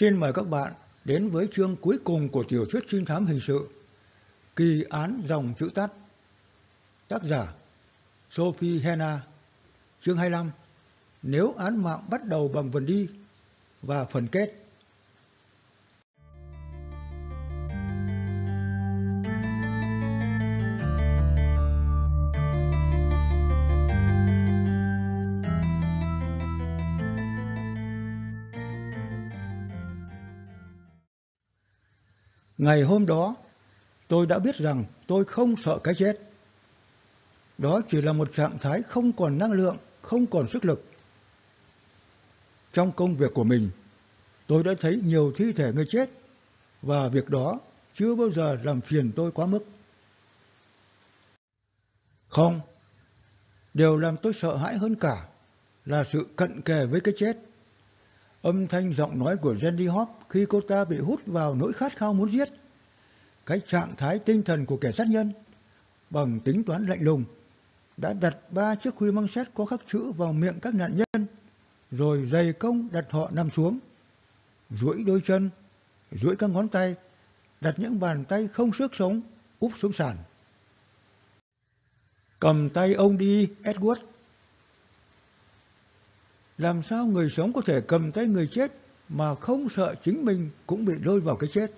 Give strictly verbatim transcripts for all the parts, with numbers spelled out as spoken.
Xin mời các bạn đến với chương cuối cùng của tiểu thuyết trinh thám hình sự Kỳ án dòng chữ tắt. Tác giả Sophie Hannah. Chương hai mươi lăm. Nếu án mạng bắt đầu bằng vần đi. Và phần kết. Ngày hôm đó, tôi đã biết rằng tôi không sợ cái chết. Đó chỉ là một trạng thái không còn năng lượng, không còn sức lực. Trong công việc của mình, tôi đã thấy nhiều thi thể người chết, và việc đó chưa bao giờ làm phiền tôi quá mức. Không, điều làm tôi sợ hãi hơn cả là sự cận kề với cái chết. Âm thanh giọng nói của Jenny Hop khi cô ta bị hút vào nỗi khát khao muốn giết. Cái trạng thái tinh thần của kẻ sát nhân, bằng tính toán lạnh lùng, đã đặt ba chiếc khuy măng sét có khắc chữ vào miệng các nạn nhân, rồi dày công đặt họ nằm xuống, duỗi đôi chân, duỗi các ngón tay, đặt những bàn tay không xước sống úp xuống sàn. Cầm tay ông đi, Edward. Làm sao người sống có thể cầm tay người chết mà không sợ chính mình cũng bị lôi vào cái chết?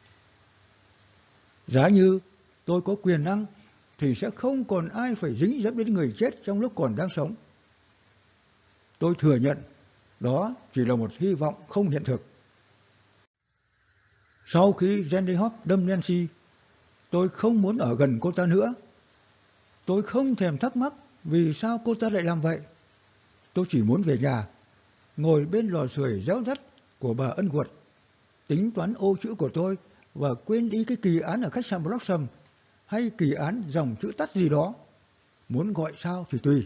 Giá như tôi có quyền năng thì sẽ không còn ai phải dính dẫm đến người chết trong lúc còn đang sống. Tôi thừa nhận đó chỉ là một hy vọng không hiện thực. Sau khi Jenny Hop đâm Nancy, tôi không muốn ở gần cô ta nữa. Tôi không thèm thắc mắc vì sao cô ta lại làm vậy. Tôi chỉ muốn về nhà, ngồi bên lò sưởi réo rắt của bà Ân-Quật, tính toán ô chữ của tôi và quên đi cái kỳ án ở khách sạn Blossom hay kỳ án dòng chữ tắt gì đó. Muốn gọi sao thì tùy.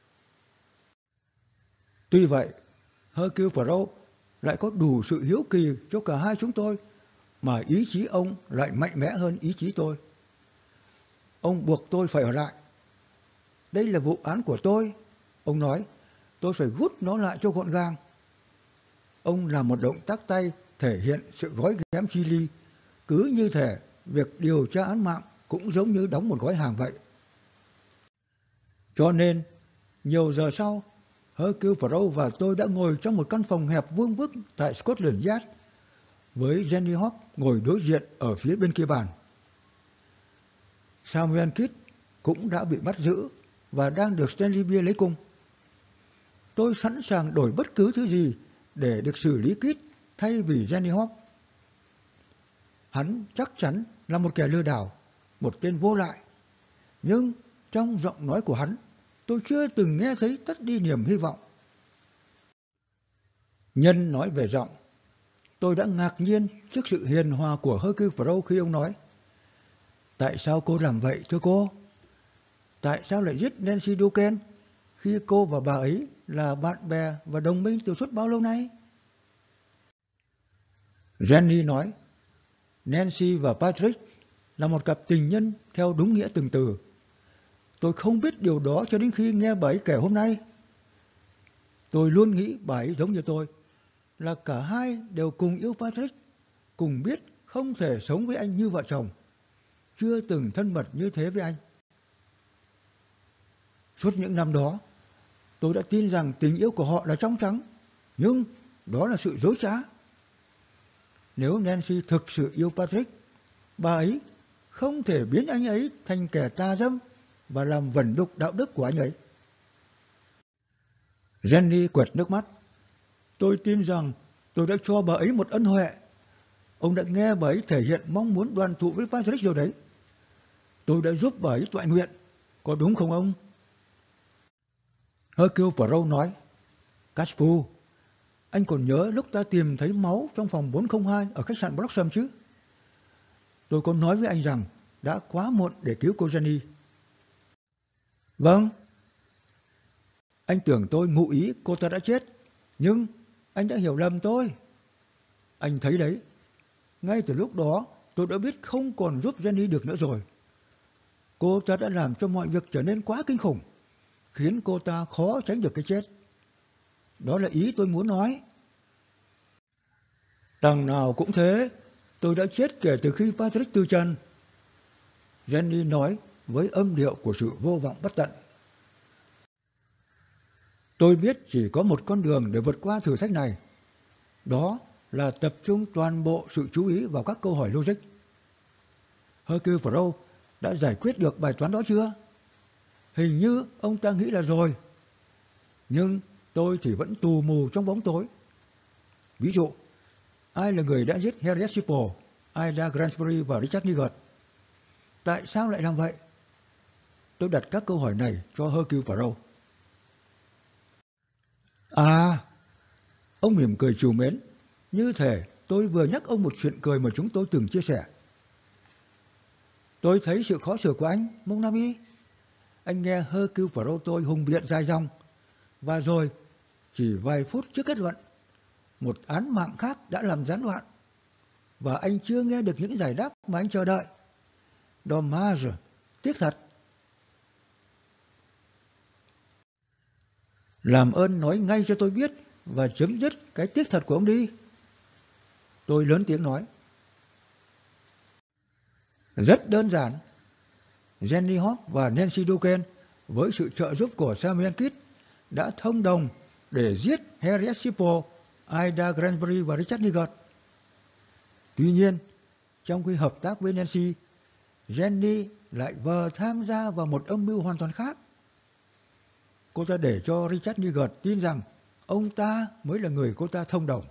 Tuy vậy, Hercule Poirot lại có đủ sự hiếu kỳ cho cả hai chúng tôi, mà ý chí ông lại mạnh mẽ hơn ý chí tôi. Ông buộc tôi phải ở lại. Đây là vụ án của tôi, ông nói, tôi phải rút nó lại cho gọn gàng. Ông làm một động tác tay thể hiện sự gói ghém chi ly, cứ như thể việc điều tra án mạng cũng giống như đóng một gói hàng vậy. Cho nên, nhiều giờ sau, Hercule Poirot và tôi đã ngồi trong một căn phòng hẹp vuông vức tại Scotland Yard, với Jenny Hop ngồi đối diện ở phía bên kia bàn. Samuel Kidd cũng đã bị bắt giữ và đang được Stanley Beer lấy cung. Tôi sẵn sàng đổi bất cứ thứ gì để được xử lý Kidd thay vì Jenny Hop. Hắn chắc chắn là một kẻ lừa đảo, một tên vô lại. Nhưng trong giọng nói của hắn, tôi chưa từng nghe thấy tắt đi niềm hy vọng. Nhân nói về giọng, tôi đã ngạc nhiên trước sự hiền hòa của Hercule Poirot khi ông nói: Tại sao cô làm vậy thưa cô? Tại sao lại giết Nancy Duquesne khi cô và bà ấy là bạn bè và đồng minh từ suốt bao lâu nay? Jenny nói: Nancy và Patrick là một cặp tình nhân theo đúng nghĩa từng từ. Tôi không biết điều đó cho đến khi nghe bà ấy kể hôm nay. Tôi luôn nghĩ bà ấy giống như tôi, là cả hai đều cùng yêu Patrick, cùng biết không thể sống với anh như vợ chồng, chưa từng thân mật như thế với anh. Suốt những năm đó, tôi đã tin rằng tình yêu của họ là trong trắng, nhưng đó là sự dối trá. Nếu Nancy thực sự yêu Patrick, bà ấy không thể biến anh ấy thành kẻ tà dâm và làm vẩn đục đạo đức của anh ấy. Jenny quẹt nước mắt. Tôi tin rằng tôi đã cho bà ấy một ân huệ. Ông đã nghe bà ấy thể hiện mong muốn đoàn tụ với Patrick rồi đấy. Tôi đã giúp bà ấy toại nguyện, có đúng không ông? Hercule Poirot nói: Caspu, anh còn nhớ lúc ta tìm thấy máu trong phòng bốn không hai ở khách sạn Blossom chứ? Tôi có nói với anh rằng đã quá muộn để cứu cô Jenny. Vâng. Anh tưởng tôi ngụ ý cô ta đã chết, nhưng anh đã hiểu lầm tôi. Anh thấy đấy, ngay từ lúc đó tôi đã biết không còn giúp Jenny được nữa rồi. Cô ta đã làm cho mọi việc trở nên quá kinh khủng, khiến cô ta khó tránh được cái chết. Đó là ý tôi muốn nói. Đằng nào cũng thế, tôi đã chết kể từ khi Patrick từ trần. Jenny nói với âm điệu của sự vô vọng bất tận. Tôi biết chỉ có một con đường để vượt qua thử thách này. Đó là tập trung toàn bộ sự chú ý vào các câu hỏi logic. Hercule Poirot đã giải quyết được bài toán đó chưa? Hình như ông ta nghĩ là rồi. Nhưng tôi thì vẫn tù mù trong bóng tối. Ví dụ, ai là người đã giết Harriet Sipple, Ida Granbury và Richard Niggard? Tại sao lại làm vậy? Tôi đặt các câu hỏi này cho Hercule Poirot. À, ông mỉm cười trìu mến, như thể tôi vừa nhắc ông một chuyện cười mà chúng tôi từng chia sẻ. Tôi thấy sự khó xử của anh, mon ami. Anh nghe Hercule Poirot tôi hùng biện dài dòng, và rồi, chỉ vài phút trước kết luận, một án mạng khác đã làm gián đoạn, và anh chưa nghe được những giải đáp mà anh chờ đợi. Dommage, tiếc thật. Làm ơn nói ngay cho tôi biết và chấm dứt cái tiếc thật của ông đi. Tôi lớn tiếng nói. Rất đơn giản. Jenny Hop và Nancy Duquesne với sự trợ giúp của Samuel Kidd đã thông đồng để giết Harriet Sipple, Ida Granbury và Richard Niggard. Tuy nhiên, trong khi hợp tác với Nancy, Jenny lại vờ tham gia vào một âm mưu hoàn toàn khác. Cô ta để cho Richard Niggard tin rằng ông ta mới là người cô ta thông đồng.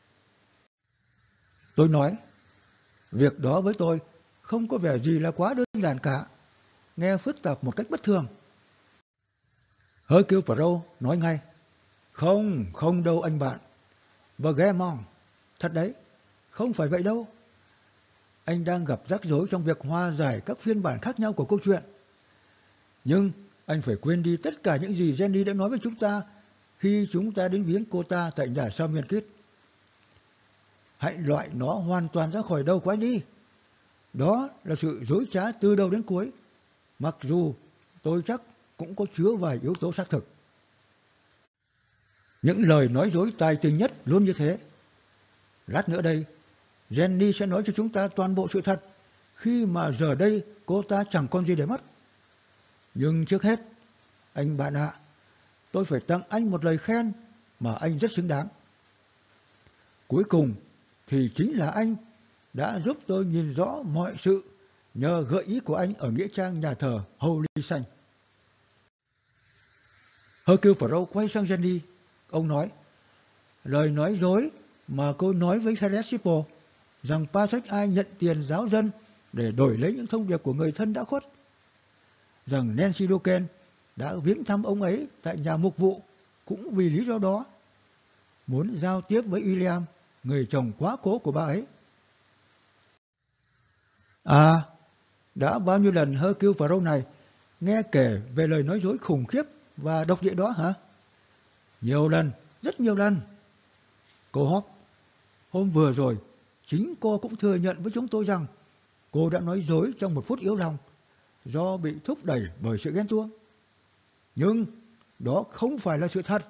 Tôi nói, việc đó với tôi không có vẻ gì là quá đơn giản cả, nghe phức tạp một cách bất thường. Hercule Poirot nói ngay, không, không đâu anh bạn. Và Gaimond, thật đấy, không phải vậy đâu. Anh đang gặp rắc rối trong việc hòa giải các phiên bản khác nhau của câu chuyện. Nhưng anh phải quên đi tất cả những gì Jenny đã nói với chúng ta khi chúng ta đến viếng cô ta tại nhà Samuel Kidd. Hãy loại nó hoàn toàn ra khỏi đầu của anh đi. Đó là sự dối trá từ đầu đến cuối, mặc dù tôi chắc cũng có chứa vài yếu tố xác thực. Những lời nói dối tài tình nhất luôn như thế. Lát nữa đây, Jenny sẽ nói cho chúng ta toàn bộ sự thật, khi mà giờ đây cô ta chẳng còn gì để mất. Nhưng trước hết, anh bạn ạ, tôi phải tặng anh một lời khen mà anh rất xứng đáng. Cuối cùng thì chính là anh đã giúp tôi nhìn rõ mọi sự nhờ gợi ý của anh ở nghĩa trang nhà thờ Holy Saint. Hercule Poirot quay sang Jenny. Ông nói, lời nói dối mà cô nói với Harriet Sipple rằng Patrick Ai nhận tiền giáo dân để đổi lấy những thông điệp của người thân đã khuất, rằng Nancy Duquesne đã viếng thăm ông ấy tại nhà mục vụ cũng vì lý do đó, muốn giao tiếp với William, người chồng quá cố của bà ấy. À, đã bao nhiêu lần Hercule Poirot này nghe kể về lời nói dối khủng khiếp và độc địa đó hả? Nhiều lần, rất nhiều lần. Cô Hop, hôm vừa rồi, chính cô cũng thừa nhận với chúng tôi rằng cô đã nói dối trong một phút yếu lòng do bị thúc đẩy bởi sự ghen tuông. Nhưng đó không phải là sự thật.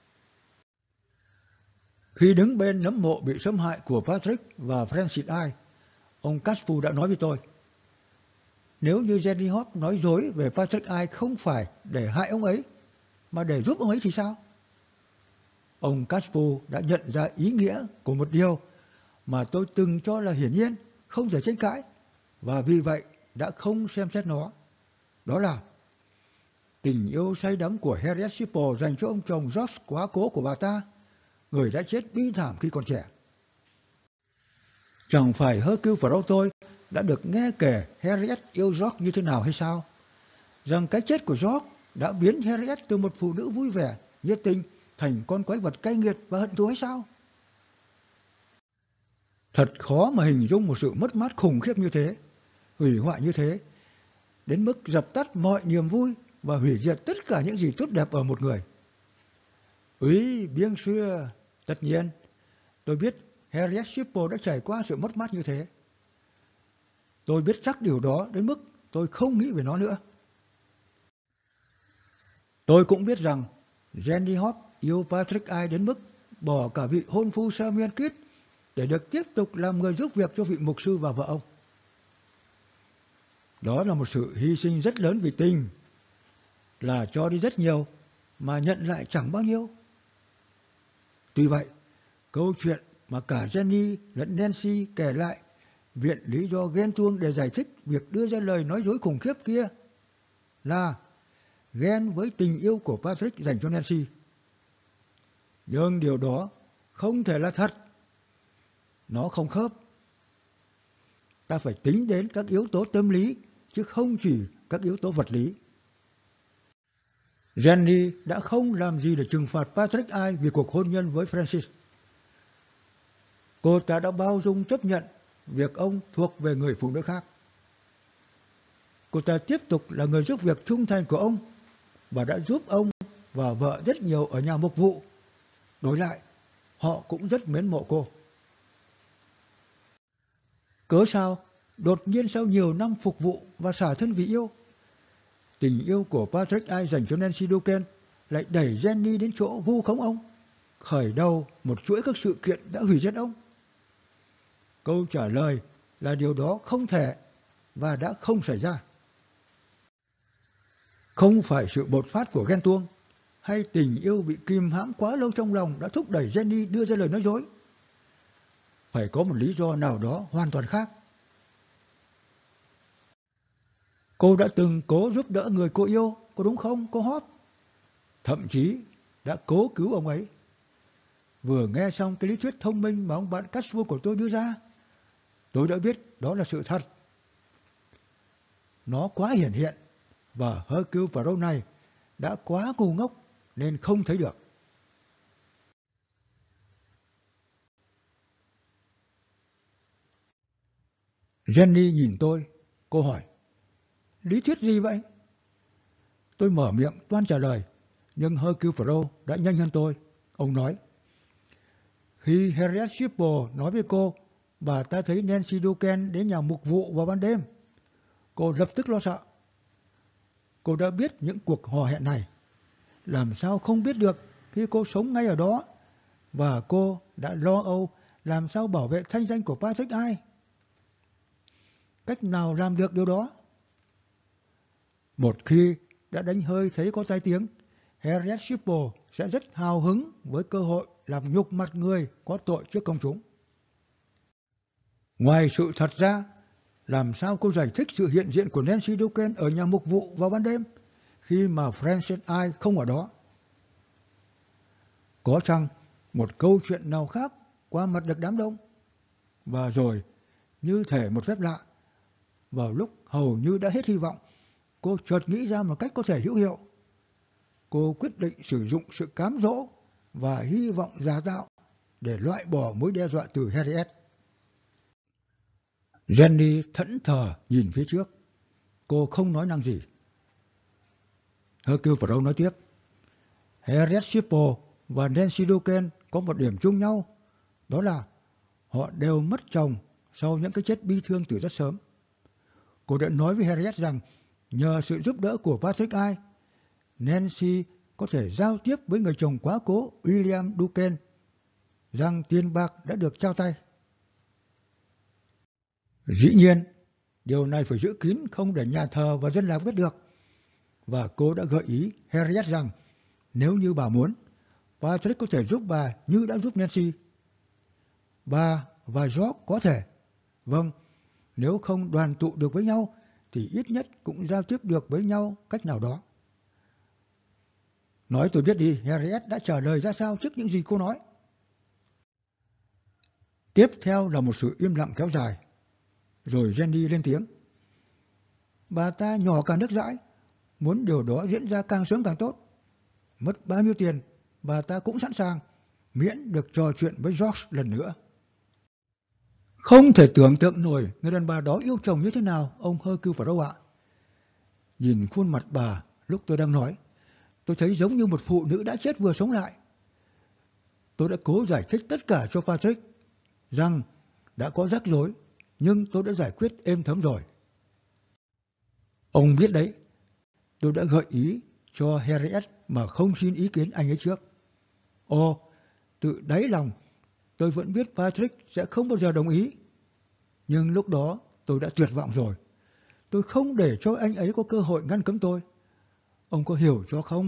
Khi đứng bên nấm mộ bị xâm hại của Patrick và Francis Ai, ông Caspu đã nói với tôi, nếu như Jenny Hop nói dối về Patrick Ai không phải để hại ông ấy, mà để giúp ông ấy thì sao? Ông Caspu đã nhận ra ý nghĩa của một điều mà tôi từng cho là hiển nhiên, không thể tranh cãi, và vì vậy đã không xem xét nó. Đó là tình yêu say đắm của Harriet Sipple dành cho ông chồng George quá cố của bà ta, người đã chết bi thảm khi còn trẻ. Chẳng phải Hercule Poirot tôi đã được nghe kể Harriet yêu George như thế nào hay sao? Rằng cái chết của George đã biến Harriet từ một phụ nữ vui vẻ, nhiệt tình thành con quái vật cay nghiệt và hận thù hay sao? Thật khó mà hình dung một sự mất mát khủng khiếp như thế, hủy hoại như thế, đến mức dập tắt mọi niềm vui và hủy diệt tất cả những gì tốt đẹp ở một người. Oui, bien sûr, tất nhiên, tôi biết Harriet Sipple đã trải qua sự mất mát như thế. Tôi biết chắc điều đó đến mức tôi không nghĩ về nó nữa. Tôi cũng biết rằng Jenny Hop yêu Patrick Ai đến mức bỏ cả vị hôn phu Samuel Kidd để được tiếp tục làm người giúp việc cho vị mục sư và vợ ông. Đó là một sự hy sinh rất lớn vì tình, là cho đi rất nhiều mà nhận lại chẳng bao nhiêu. Tuy vậy, câu chuyện mà cả Jenny lẫn Nancy kể lại viện lý do ghen tuông để giải thích việc đưa ra lời nói dối khủng khiếp kia là ghen với tình yêu của Patrick dành cho Nancy. Nhưng điều đó không thể là thật. Nó không khớp. Ta phải tính đến các yếu tố tâm lý, chứ không chỉ các yếu tố vật lý. Jenny đã không làm gì để trừng phạt Patrick ai vì cuộc hôn nhân với Francis. Cô ta đã bao dung chấp nhận việc ông thuộc về người phụ nữ khác. Cô ta tiếp tục là người giúp việc trung thành của ông và đã giúp ông và vợ rất nhiều ở nhà mục vụ. Đối lại, họ cũng rất mến mộ cô. Cớ sao đột nhiên sau nhiều năm phục vụ và xả thân vì yêu, tình yêu của Patrick ai dành cho Nancy Duquesne lại đẩy Jenny đến chỗ vu khống ông, khởi đầu một chuỗi các sự kiện đã hủy diệt ông? Câu trả lời là điều đó không thể và đã không xảy ra. Không phải sự bột phát của ghen tuông hay tình yêu bị kìm hãm quá lâu trong lòng đã thúc đẩy Jenny đưa ra lời nói dối. Phải có một lý do nào đó hoàn toàn khác. Cô đã từng cố giúp đỡ người cô yêu, có đúng không, cô Hope? Thậm chí đã cố cứu ông ấy. Vừa nghe xong cái lý thuyết thông minh mà ông bạn Caswell của tôi đưa ra, tôi đã biết đó là sự thật. Nó quá hiển hiện, và Hercule Poirot này đã quá ngu ngốc nên không thấy được. Jenny nhìn tôi, cô hỏi, lý thuyết gì vậy? Tôi mở miệng toan trả lời, nhưng Hercule Poirot đã nhanh hơn tôi. Ông nói, khi Harriet Shipple nói với cô, bà ta thấy Nancy Duquesne đến nhà mục vụ vào ban đêm, cô lập tức lo sợ. Cô đã biết những cuộc hò hẹn này, làm sao không biết được khi cô sống ngay ở đó, và cô đã lo âu làm sao bảo vệ thanh danh của Patrick ai. Cách nào làm được điều đó? Một khi đã đánh hơi thấy có tai tiếng, Harriet Shipple sẽ rất hào hứng với cơ hội làm nhục mặt người có tội trước công chúng. Ngoài sự thật ra, làm sao cô giải thích sự hiện diện của Nancy Duquesne ở nhà mục vụ vào ban đêm khi mà Francis ai không ở đó? Có chăng một câu chuyện nào khác qua mặt được đám đông? Và rồi, như thể một phép lạ, vào lúc hầu như đã hết hy vọng, cô chợt nghĩ ra một cách có thể hữu hiệu. Cô quyết định sử dụng sự cám dỗ và hy vọng giả tạo để loại bỏ mối đe dọa từ Harriet. Jenny thẫn thờ nhìn phía trước. Cô không nói năng gì. Hercule Poirot nói tiếp, Harriet Shipple và Nancy Duquesne có một điểm chung nhau, đó là họ đều mất chồng sau những cái chết bi thương từ rất sớm. Cô đã nói với Harriet rằng nhờ sự giúp đỡ của Patrick ai, Nancy có thể giao tiếp với người chồng quá cố William Duquesne, rằng tiền bạc đã được trao tay. Dĩ nhiên, điều này phải giữ kín không để nhà thờ và dân làng biết được. Và cô đã gợi ý Harriet rằng nếu như bà muốn, Patrick có thể giúp bà như đã giúp Nancy. Bà và George có thể. Vâng, nếu không đoàn tụ được với nhau thì ít nhất cũng giao tiếp được với nhau cách nào đó. Nói tôi biết đi, Harriet đã trả lời ra sao trước những gì cô nói? Tiếp theo là một sự im lặng kéo dài. Rồi Jenny lên tiếng. Bà ta nhỏ cả nước dãi, muốn điều đó diễn ra càng sớm càng tốt. Mất bao nhiêu tiền, bà ta cũng sẵn sàng, miễn được trò chuyện với George lần nữa. Không thể tưởng tượng nổi người đàn bà đó yêu chồng như thế nào, ông Hercule Poirot ạ. Nhìn khuôn mặt bà lúc tôi đang nói, tôi thấy giống như một phụ nữ đã chết vừa sống lại. Tôi đã cố giải thích tất cả cho Patrick, rằng đã có rắc rối, nhưng tôi đã giải quyết êm thấm rồi. Ông biết đấy, tôi đã gợi ý cho Harriet mà không xin ý kiến anh ấy trước. Ồ, tự đáy lòng, Tôi vẫn biết Patrick sẽ không bao giờ đồng ý. Nhưng lúc đó tôi đã tuyệt vọng rồi. Tôi không để cho anh ấy có cơ hội ngăn cấm tôi. Ông có hiểu cho không?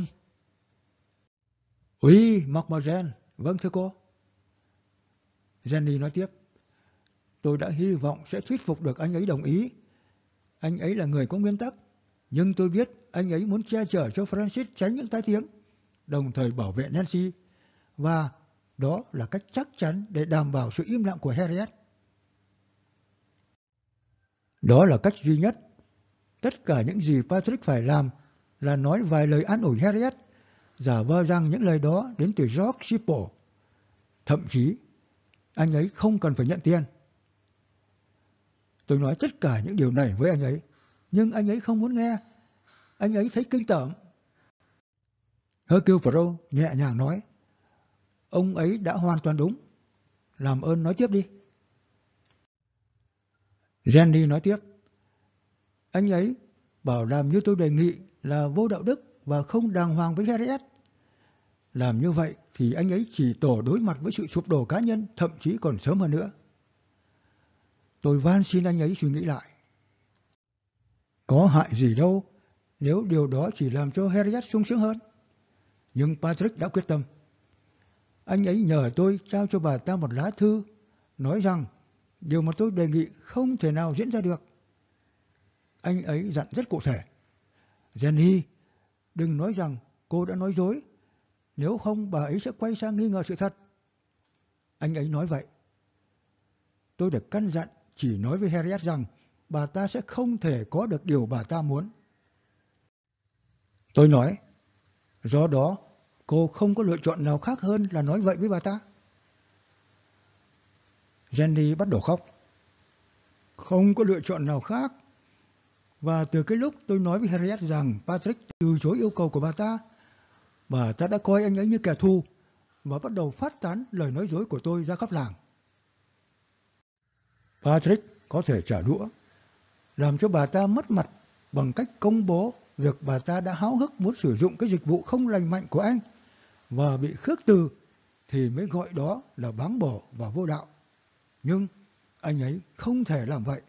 Úi, Mademoiselle, vâng thưa cô. Jenny nói tiếp. Tôi đã hy vọng sẽ thuyết phục được anh ấy đồng ý. Anh ấy là người có nguyên tắc. Nhưng tôi biết anh ấy muốn che chở cho Francis tránh những tai tiếng, đồng thời bảo vệ Nancy. Và đó là cách chắc chắn để đảm bảo sự im lặng của Harriet. Đó là cách duy nhất. Tất cả những gì Patrick phải làm là nói vài lời an ủi Harriet, giả vờ rằng những lời đó đến từ George Sipple. Thậm chí, anh ấy không cần phải nhận tiền. Tôi nói tất cả những điều này với anh ấy, nhưng anh ấy không muốn nghe. Anh ấy thấy kinh tởm. Hercule Poirot nhẹ nhàng nói, ông ấy đã hoàn toàn đúng. Làm ơn nói tiếp đi. Jenny nói tiếp, anh ấy bảo làm như tôi đề nghị là vô đạo đức và không đàng hoàng với Harriet. Làm như vậy thì anh ấy chỉ tổ đối mặt với sự sụp đổ cá nhân, thậm chí còn sớm hơn nữa. Tôi van xin anh ấy suy nghĩ lại. Có hại gì đâu nếu điều đó chỉ làm cho Harriet sung sướng hơn. Nhưng Patrick đã quyết tâm. Anh ấy nhờ tôi trao cho bà ta một lá thư, nói rằng điều mà tôi đề nghị không thể nào diễn ra được. Anh ấy dặn rất cụ thể. Jenny, đừng nói rằng cô đã nói dối, nếu không bà ấy sẽ quay sang nghi ngờ sự thật. Anh ấy nói vậy. Tôi được căn dặn chỉ nói với Harriet rằng bà ta sẽ không thể có được điều bà ta muốn. Tôi nói, do đó cô không có lựa chọn nào khác hơn là nói vậy với bà ta. Jenny bắt đầu khóc. Không có lựa chọn nào khác. Và từ cái lúc tôi nói với Harriet rằng Patrick từ chối yêu cầu của bà ta, bà ta đã coi anh ấy như kẻ thù và bắt đầu phát tán lời nói dối của tôi ra khắp làng. Patrick có thể trả đũa, làm cho bà ta mất mặt bằng cách công bố việc bà ta đã háo hức muốn sử dụng cái dịch vụ không lành mạnh của anh và bị khước từ thì mới gọi đó là báng bổ và vô đạo. Nhưng anh ấy không thể làm vậy.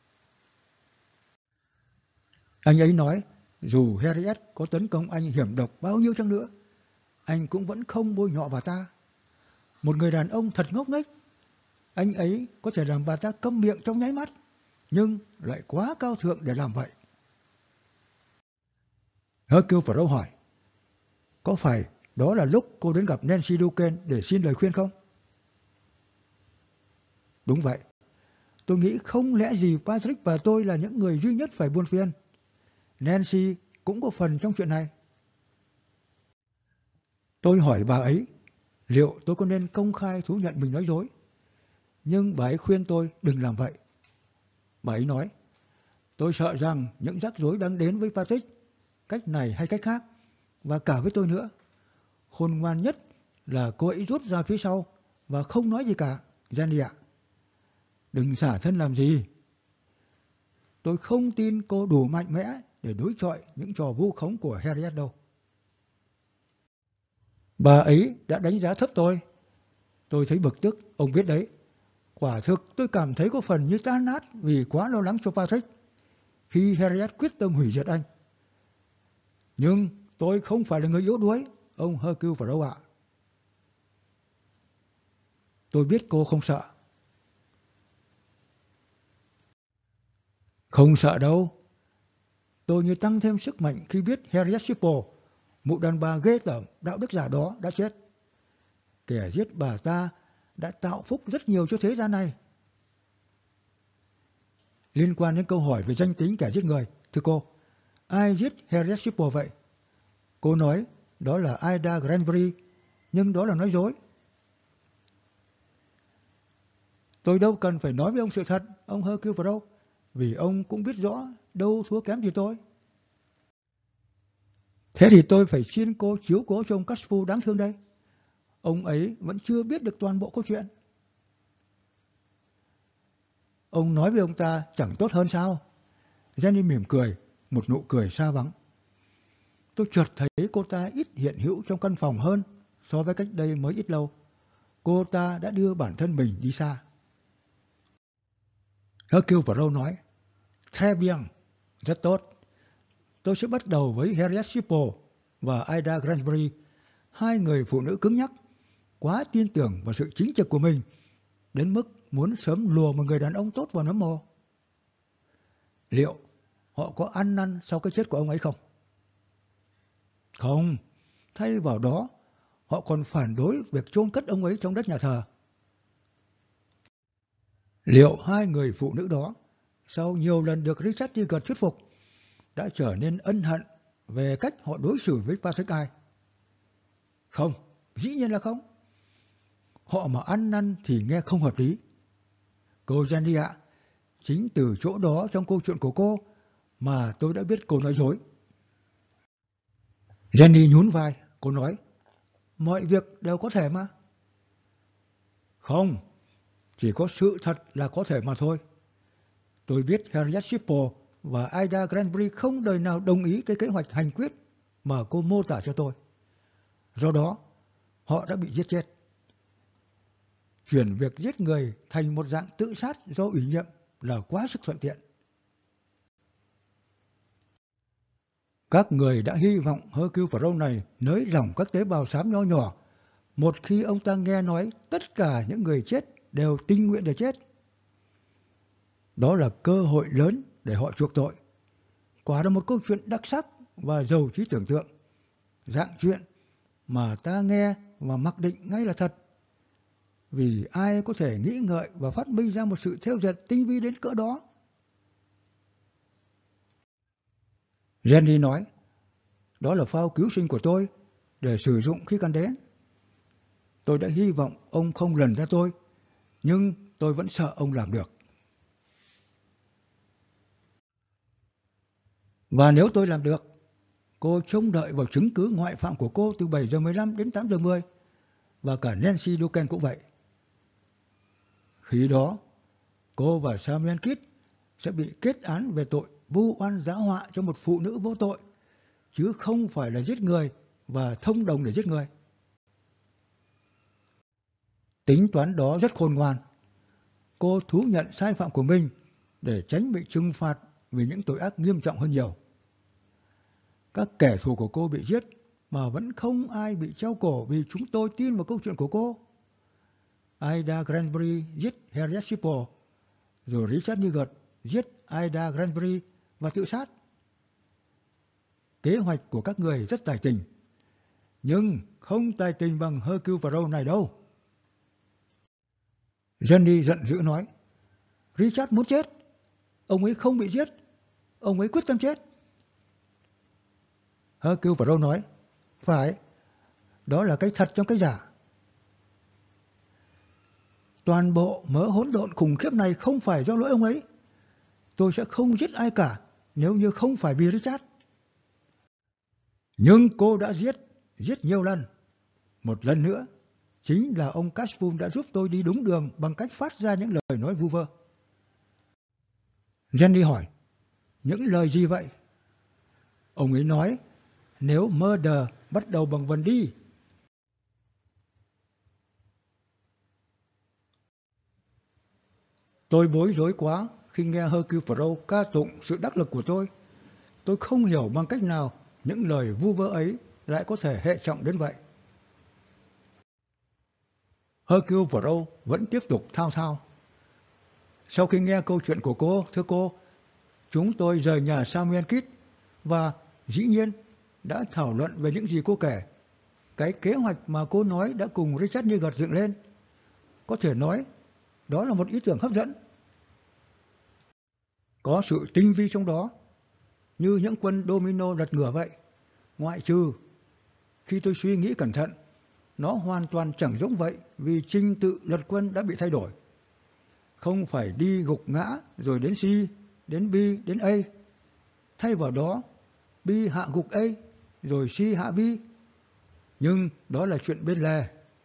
Anh ấy nói dù Harriet có tấn công anh hiểm độc bao nhiêu chăng nữa, anh cũng vẫn không bôi nhọ bà ta. Một người đàn ông thật ngốc nghếch. Anh ấy có thể làm bà ta câm miệng trong nháy mắt, nhưng lại quá cao thượng để làm vậy. Hercule Poirot hỏi, có phải đó là lúc cô đến gặp Nancy Duquesne để xin lời khuyên không? Đúng vậy. Tôi nghĩ không lẽ gì Patrick và tôi là những người duy nhất phải buồn phiền. Nancy cũng có phần trong chuyện này. Tôi hỏi bà ấy liệu tôi có nên công khai thú nhận mình nói dối. Nhưng bà ấy khuyên tôi đừng làm vậy. Bà ấy nói, tôi sợ rằng những rắc rối đang đến với Patrick, cách này hay cách khác, và cả với tôi nữa. Khôn ngoan nhất là cô ấy rút ra phía sau và không nói gì cả, Jenny ạ. Đừng xả thân làm gì. Tôi không tin cô đủ mạnh mẽ để đối chọi những trò vu khống của Harriet đâu. Bà ấy đã đánh giá thấp tôi. Tôi thấy bực tức, ông biết đấy. Quả thực tôi cảm thấy có phần như tan nát vì quá lo lắng cho Patrick khi Harriet quyết tâm hủy diệt anh. Nhưng tôi không phải là người yếu đuối, ông Hercule Poirot ạ. Tôi biết cô không sợ. Không sợ đâu. Tôi như tăng thêm sức mạnh khi biết Harriet Sipple, mụ đàn bà ghê tởm đạo đức giả đó, đã chết. Kẻ giết bà ta đã tạo phúc rất nhiều cho thế gian này. Liên quan đến câu hỏi về danh tính kẻ giết người, thưa cô, ai giết Harriet Sipple vậy? Cô nói đó là Ida Granbury, nhưng đó là nói dối. Tôi đâu cần phải nói với ông sự thật, ông Hercule Poirot, vì ông cũng biết rõ đâu thua kém gì tôi. Thế thì tôi phải xin cô chiếu cố cho ông Caspu đáng thương đây. Ông ấy vẫn chưa biết được toàn bộ câu chuyện. Ông nói với ông ta chẳng tốt hơn sao? Jenny mỉm cười, một nụ cười xa vắng. Tôi chợt thấy cô ta ít hiện hữu trong căn phòng hơn so với cách đây mới ít lâu. cô ta đã đưa bản thân mình đi xa. Hercule Poirot nói, très bien, rất tốt. Tôi sẽ bắt đầu với Harriet Shipple và Ida Granbury, hai người phụ nữ cứng nhắc, quá tin tưởng vào sự chính trực của mình, đến mức muốn sớm lùa một người đàn ông tốt vào nấm mồ. Liệu họ có ăn năn sau cái chết của ông ấy không? Không, thay vào đó, họ còn phản đối việc chôn cất ông ấy trong đất nhà thờ. Liệu hai người phụ nữ đó, sau nhiều lần được Richard Degas thuyết phục, đã trở nên ân hận về cách họ đối xử với Patrick Ai? Không, dĩ nhiên là không. Họ mà ăn năn thì nghe không hợp lý. Cô Jenny ạ, chính từ chỗ đó trong câu chuyện của cô mà tôi đã biết cô nói dối. Jenny nhún vai, cô nói, mọi việc đều có thể mà. Không, chỉ có sự thật là có thể mà thôi. Tôi biết Harriet Shipple và Ida Granbury không đời nào đồng ý cái kế hoạch hành quyết mà cô mô tả cho tôi. Do đó, họ đã bị giết chết. Chuyển việc giết người thành một dạng tự sát do ủy nhiệm là quá sức thuận tiện. Các người đã hy vọng Hercule Poirot này nới lỏng các tế bào xám nho nhỏ một khi ông ta nghe nói tất cả những người chết đều tình nguyện để chết. Đó là cơ hội lớn để họ chuộc tội. Quả là một câu chuyện đặc sắc và giàu trí tưởng tượng. Dạng chuyện mà ta nghe và mặc định ngay là thật. Vì ai có thể nghĩ ngợi và phát minh ra một sự thêu dệt tinh vi đến cỡ đó? Jenny nói, đó là phao cứu sinh của tôi để sử dụng khi cần đến. Tôi đã hy vọng ông không lần ra tôi, nhưng tôi vẫn sợ ông làm được. Và nếu tôi làm được, cô trông đợi vào chứng cứ ngoại phạm của cô từ bảy giờ mười lăm đến tám giờ mười, và cả Nancy Duken cũng vậy. Khi đó, cô và Samuel Kidd sẽ bị kết án về tội vu oan giá họa cho một phụ nữ vô tội, chứ không phải là giết người và thông đồng để giết người. Tính toán đó rất khôn ngoan. Cô thú nhận sai phạm của mình để tránh bị trừng phạt vì những tội ác nghiêm trọng hơn nhiều. Các kẻ thù của cô bị giết mà vẫn không ai bị treo cổ vì chúng tôi tin vào câu chuyện của cô. Ida Granbury giết Harriet Shipple, rồi Richard Degas giết Ida Granbury và tự sát. Kế hoạch của các người rất tài tình, nhưng không tài tình bằng Hercule Poirot này đâu. Jenny giận dữ nói, Richard muốn chết. Ông ấy không bị giết. Ông ấy quyết tâm chết. Hercule Poirot nói, phải, đó là cái thật trong cái giả. Toàn bộ mớ hỗn độn khủng khiếp này không phải do lỗi ông ấy. Tôi sẽ không giết ai cả nếu như không phải vì Richard. Nhưng cô đã giết, giết nhiều lần. Một lần nữa, chính là ông Cashpool đã giúp tôi đi đúng đường bằng cách phát ra những lời nói vu vơ. Jenny hỏi, những lời gì vậy? Ông ấy nói, nếu murder bắt đầu bằng vần đi. Tôi bối rối quá khi nghe Hercule Poirot ca tụng sự đắc lực của tôi. Tôi không hiểu bằng cách nào những lời vu vơ ấy lại có thể hệ trọng đến vậy. Hercule Poirot vẫn tiếp tục thao thao. Sau khi nghe câu chuyện của cô, thưa cô, chúng tôi rời nhà Samuel Kidd và dĩ nhiên đã thảo luận về những gì cô kể. Cái kế hoạch mà cô nói đã cùng Richard Degas dựng lên. Có thể nói, đó là một ý tưởng hấp dẫn. Có sự tinh vi trong đó, như những quân domino lật ngửa vậy. Ngoại trừ, khi tôi suy nghĩ cẩn thận, nó hoàn toàn chẳng giống vậy vì trình tự lật quân đã bị thay đổi. Không phải đi gục ngã rồi đến C, đến B, đến A. Thay vào đó, B hạ gục A, rồi C hạ B. Nhưng đó là chuyện bên lề.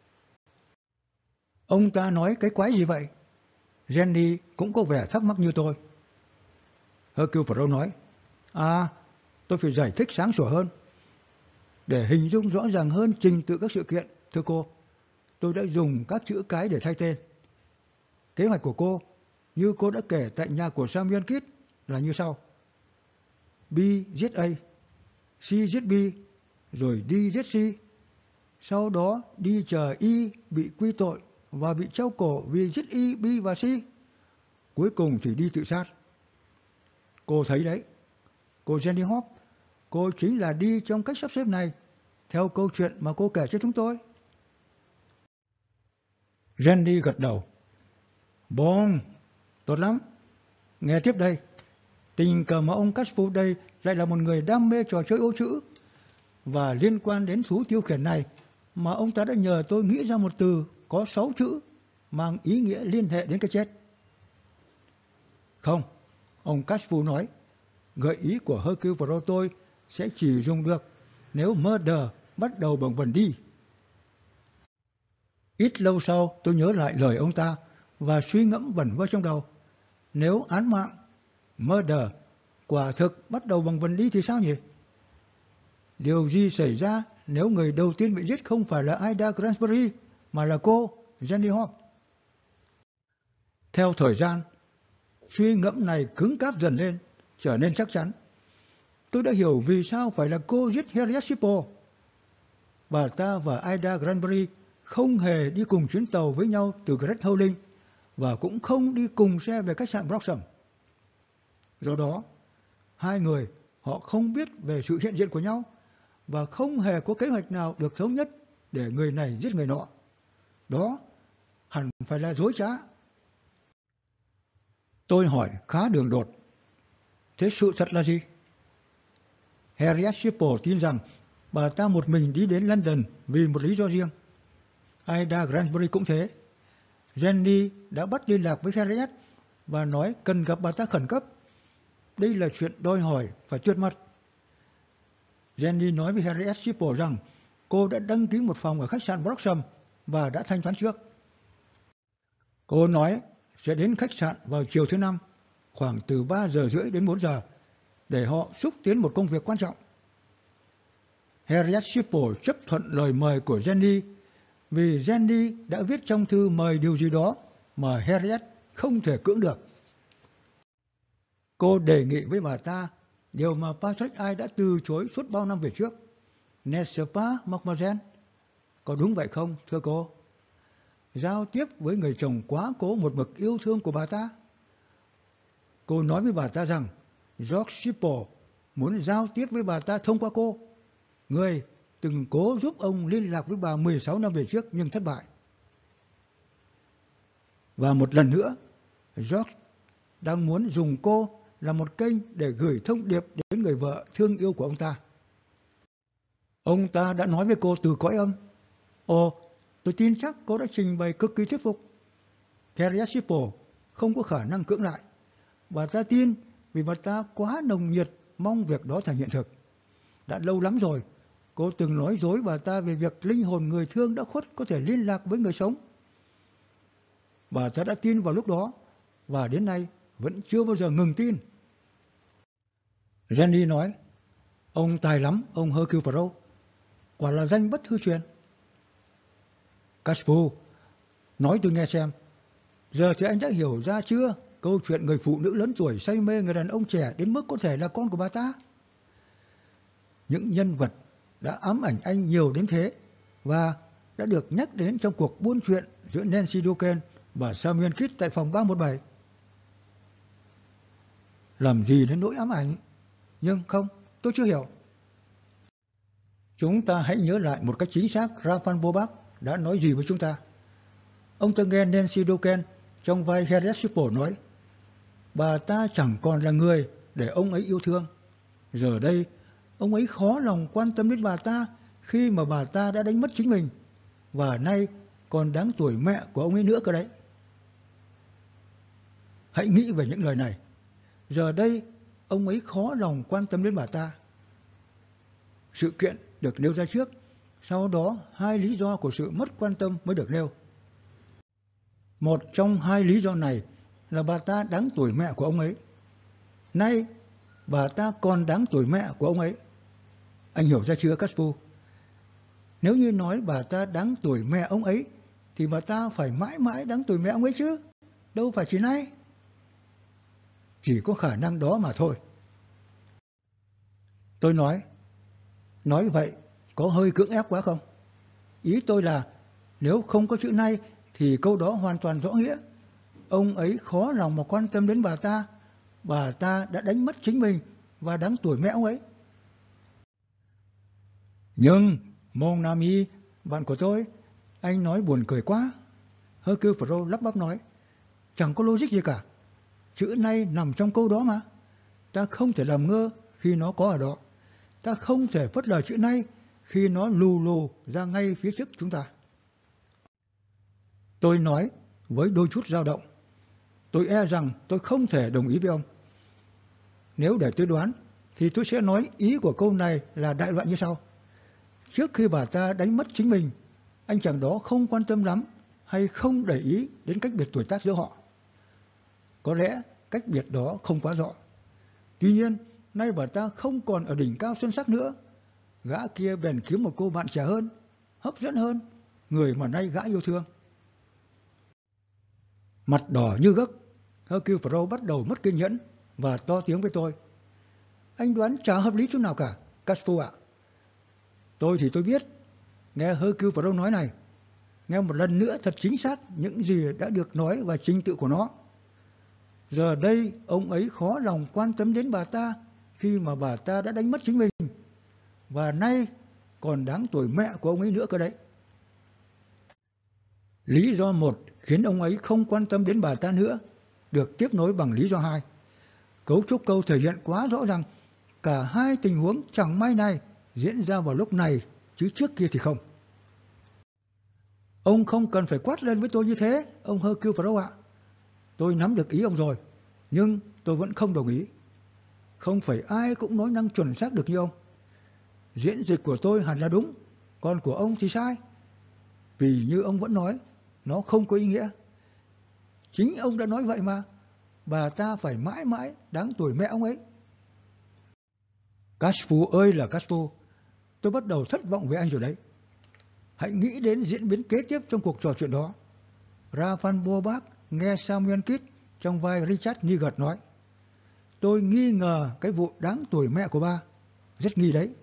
Ông ta nói cái quái gì vậy? Jenny cũng có vẻ thắc mắc như tôi. Hercule Poirot nói, à, tôi phải giải thích sáng sủa hơn. Để hình dung rõ ràng hơn trình tự các sự kiện, thưa cô, tôi đã dùng các chữ cái để thay tên. Kế hoạch của cô, như cô đã kể tại nhà của Samuel Kidd, là như sau. B giết A, C giết B, rồi D giết C. Sau đó đi chờ Y bị quy tội và bị treo cổ vì giết Y, B và C. Cuối cùng thì đi tự sát. Cô thấy đấy, cô Jenny Hop, cô chính là đi trong cách sắp xếp này, theo câu chuyện mà cô kể cho chúng tôi. Jenny gật đầu. Bon, tốt lắm. Nghe tiếp đây. Tình cờ mà ông Caspo đây lại là một người đam mê trò chơi ô chữ. Và liên quan đến thú tiêu khiển này mà ông ta đã nhờ tôi nghĩ ra một từ có sáu chữ mang ý nghĩa liên hệ đến cái chết. Không, ông Caspo nói, gợi ý của Hercule Poirot tôi sẽ chỉ dùng được nếu murder bắt đầu bằng vần đi. Ít lâu sau tôi nhớ lại lời ông ta và suy ngẫm vẩn vơ trong đầu. Nếu án mạng, murder, quả thực bắt đầu bằng vần đi thì sao nhỉ? Điều gì xảy ra nếu người đầu tiên bị giết không phải là Ida Granbury mà là cô, Jenny Hop? Theo thời gian, suy ngẫm này cứng cáp dần lên, trở nên chắc chắn. Tôi đã hiểu vì sao phải là cô giết Harriet Shippo. Bà ta và Ida Granbury không hề đi cùng chuyến tàu với nhau từ Great Howling và cũng không đi cùng xe về khách sạn Broxham. Do đó, hai người họ không biết về sự hiện diện của nhau và không hề có kế hoạch nào được thống nhất để người này giết người nọ. Đó hẳn phải là dối trá. Tôi hỏi khá đường đột. Thế sự thật là gì? Harriet Shippo tin rằng bà ta một mình đi đến London vì một lý do riêng. Ida Granbury cũng thế. Jenny đã bắt liên lạc với Harriet và nói cần gặp bà ta khẩn cấp. Đây là chuyện đòi hỏi phải tuyệt mật. Jenny nói với Harriet Shippo rằng cô đã đăng ký một phòng ở khách sạn Broxham và đã thanh toán trước. Cô nói sẽ đến khách sạn vào chiều thứ năm, khoảng từ ba giờ rưỡi đến bốn giờ, để họ xúc tiến một công việc quan trọng. Harriet Shippo chấp thuận lời mời của Jenny vì Jenny đã viết trong thư mời điều gì đó mà Harriet không thể cưỡng được. Cô đề nghị với bà ta điều mà Patrick Ai đã từ chối suốt bao năm về trước. N'est-ce pas, mademoiselle? Có đúng vậy không, thưa cô? Giao tiếp với người chồng quá cố một mực yêu thương của bà ta. Cô nói với bà ta rằng George Shippo muốn giao tiếp với bà ta thông qua cô, người từng cố giúp ông liên lạc với bà mười sáu năm về trước nhưng thất bại. Và một lần nữa, George đang muốn dùng cô là một kênh để gửi thông điệp đến người vợ thương yêu của ông ta. Ông ta đã nói với cô từ cõi âm. Ồ, tôi tin chắc cô đã trình bày cực kỳ thuyết phục. Harriet Shippo không có khả năng cưỡng lại. Bà ta tin vì bà ta quá nồng nhiệt mong việc đó thành hiện thực. Đã lâu lắm rồi, cô từng nói dối bà ta về việc linh hồn người thương đã khuất có thể liên lạc với người sống. Bà ta đã tin vào lúc đó và đến nay vẫn chưa bao giờ ngừng tin. Jenny nói, ông tài lắm, ông Hercule Poirot. Quả là danh bất hư truyền. Caspo, nói tôi nghe xem, giờ thì anh đã hiểu ra chưa câu chuyện người phụ nữ lớn tuổi say mê người đàn ông trẻ đến mức có thể là con của bà ta? Những nhân vật đã ám ảnh anh nhiều đến thế và đã được nhắc đến trong cuộc buôn chuyện giữa Nancy Duquesne và Samuel Kidd tại phòng ba một bảy. Làm gì đến nỗi ám ảnh? Nhưng không, tôi chưa hiểu. Chúng ta hãy nhớ lại một cách chính xác Raphael Bobach đã nói gì với chúng ta. Ông ta nghe Nancy Duquesne trong vai Harriet Shippo nói, bà ta chẳng còn là người để ông ấy yêu thương. Giờ đây, ông ấy khó lòng quan tâm đến bà ta khi mà bà ta đã đánh mất chính mình, và nay còn đáng tuổi mẹ của ông ấy nữa cơ đấy. Hãy nghĩ về những lời này. Giờ đây, ông ấy khó lòng quan tâm đến bà ta. Sự kiện được nêu ra trước, sau đó hai lý do của sự mất quan tâm mới được nêu. Một trong hai lý do này là bà ta đáng tuổi mẹ của ông ấy. Nay, bà ta còn đáng tuổi mẹ của ông ấy. Anh hiểu ra chưa, Caspo? Nếu như nói bà ta đáng tuổi mẹ ông ấy, thì bà ta phải mãi mãi đáng tuổi mẹ ông ấy chứ, đâu phải chỉ nay. Chỉ có khả năng đó mà thôi. Tôi nói, nói vậy có hơi cưỡng ép quá không? Ý tôi là nếu không có chữ nay thì câu đó hoàn toàn rõ nghĩa. Ông ấy khó lòng mà quan tâm đến bà ta. Bà ta đã đánh mất chính mình và đáng tuổi mẹ ông ấy. Nhưng, mon ami, bạn của tôi, anh nói buồn cười quá. Hercule Poirot lắp bắp nói, chẳng có logic gì cả. Chữ nay nằm trong câu đó mà. Ta không thể làm ngơ khi nó có ở đó. Ta không thể phớt lờ chữ nay khi nó lù lù ra ngay phía trước chúng ta. Tôi nói với đôi chút dao động. Tôi e rằng tôi không thể đồng ý với ông. Nếu để tôi đoán, thì tôi sẽ nói ý của câu này là đại loại như sau. Trước khi bà ta đánh mất chính mình, anh chàng đó không quan tâm lắm hay không để ý đến cách biệt tuổi tác giữa họ. Có lẽ cách biệt đó không quá rõ. Tuy nhiên, nay bà ta không còn ở đỉnh cao xuân sắc nữa. Gã kia bèn kiếm một cô bạn trẻ hơn, hấp dẫn hơn, người mà nay gã yêu thương. Mặt đỏ như gấc, Hercule Poirot bắt đầu mất kiên nhẫn và to tiếng với tôi. Anh đoán chả hợp lý chút nào cả, Caspo ạ. Tôi thì tôi biết. Nghe Hercule Poirot nói này, nghe một lần nữa thật chính xác những gì đã được nói và trình tự của nó. Giờ đây ông ấy khó lòng quan tâm đến bà ta khi mà bà ta đã đánh mất chính mình. Và nay còn đáng tuổi mẹ của ông ấy nữa cơ đấy. Lý do một khiến ông ấy không quan tâm đến bà ta nữa được tiếp nối bằng lý do hai. Cấu trúc câu thể hiện quá rõ ràng cả hai tình huống chẳng may này diễn ra vào lúc này chứ trước kia thì không. Ông không cần phải quát lên với tôi như thế, ông Hercule Poirot ạ. Tôi nắm được ý ông rồi, nhưng tôi vẫn không đồng ý. Không phải ai cũng nói năng chuẩn xác được như ông. Diễn dịch của tôi hẳn là đúng, còn của ông thì sai. Vì như ông vẫn nói, nó không có ý nghĩa. Chính ông đã nói vậy mà, bà ta phải mãi mãi đáng tuổi mẹ ông ấy. Caspu ơi là Caspu, tôi bắt đầu thất vọng với anh rồi đấy. Hãy nghĩ đến diễn biến kế tiếp trong cuộc trò chuyện đó. Ra Van Borbach nghe Samuel Kidd trong vai Richard Niggard nói, tôi nghi ngờ cái vụ đáng tuổi mẹ của ba, rất nghi đấy.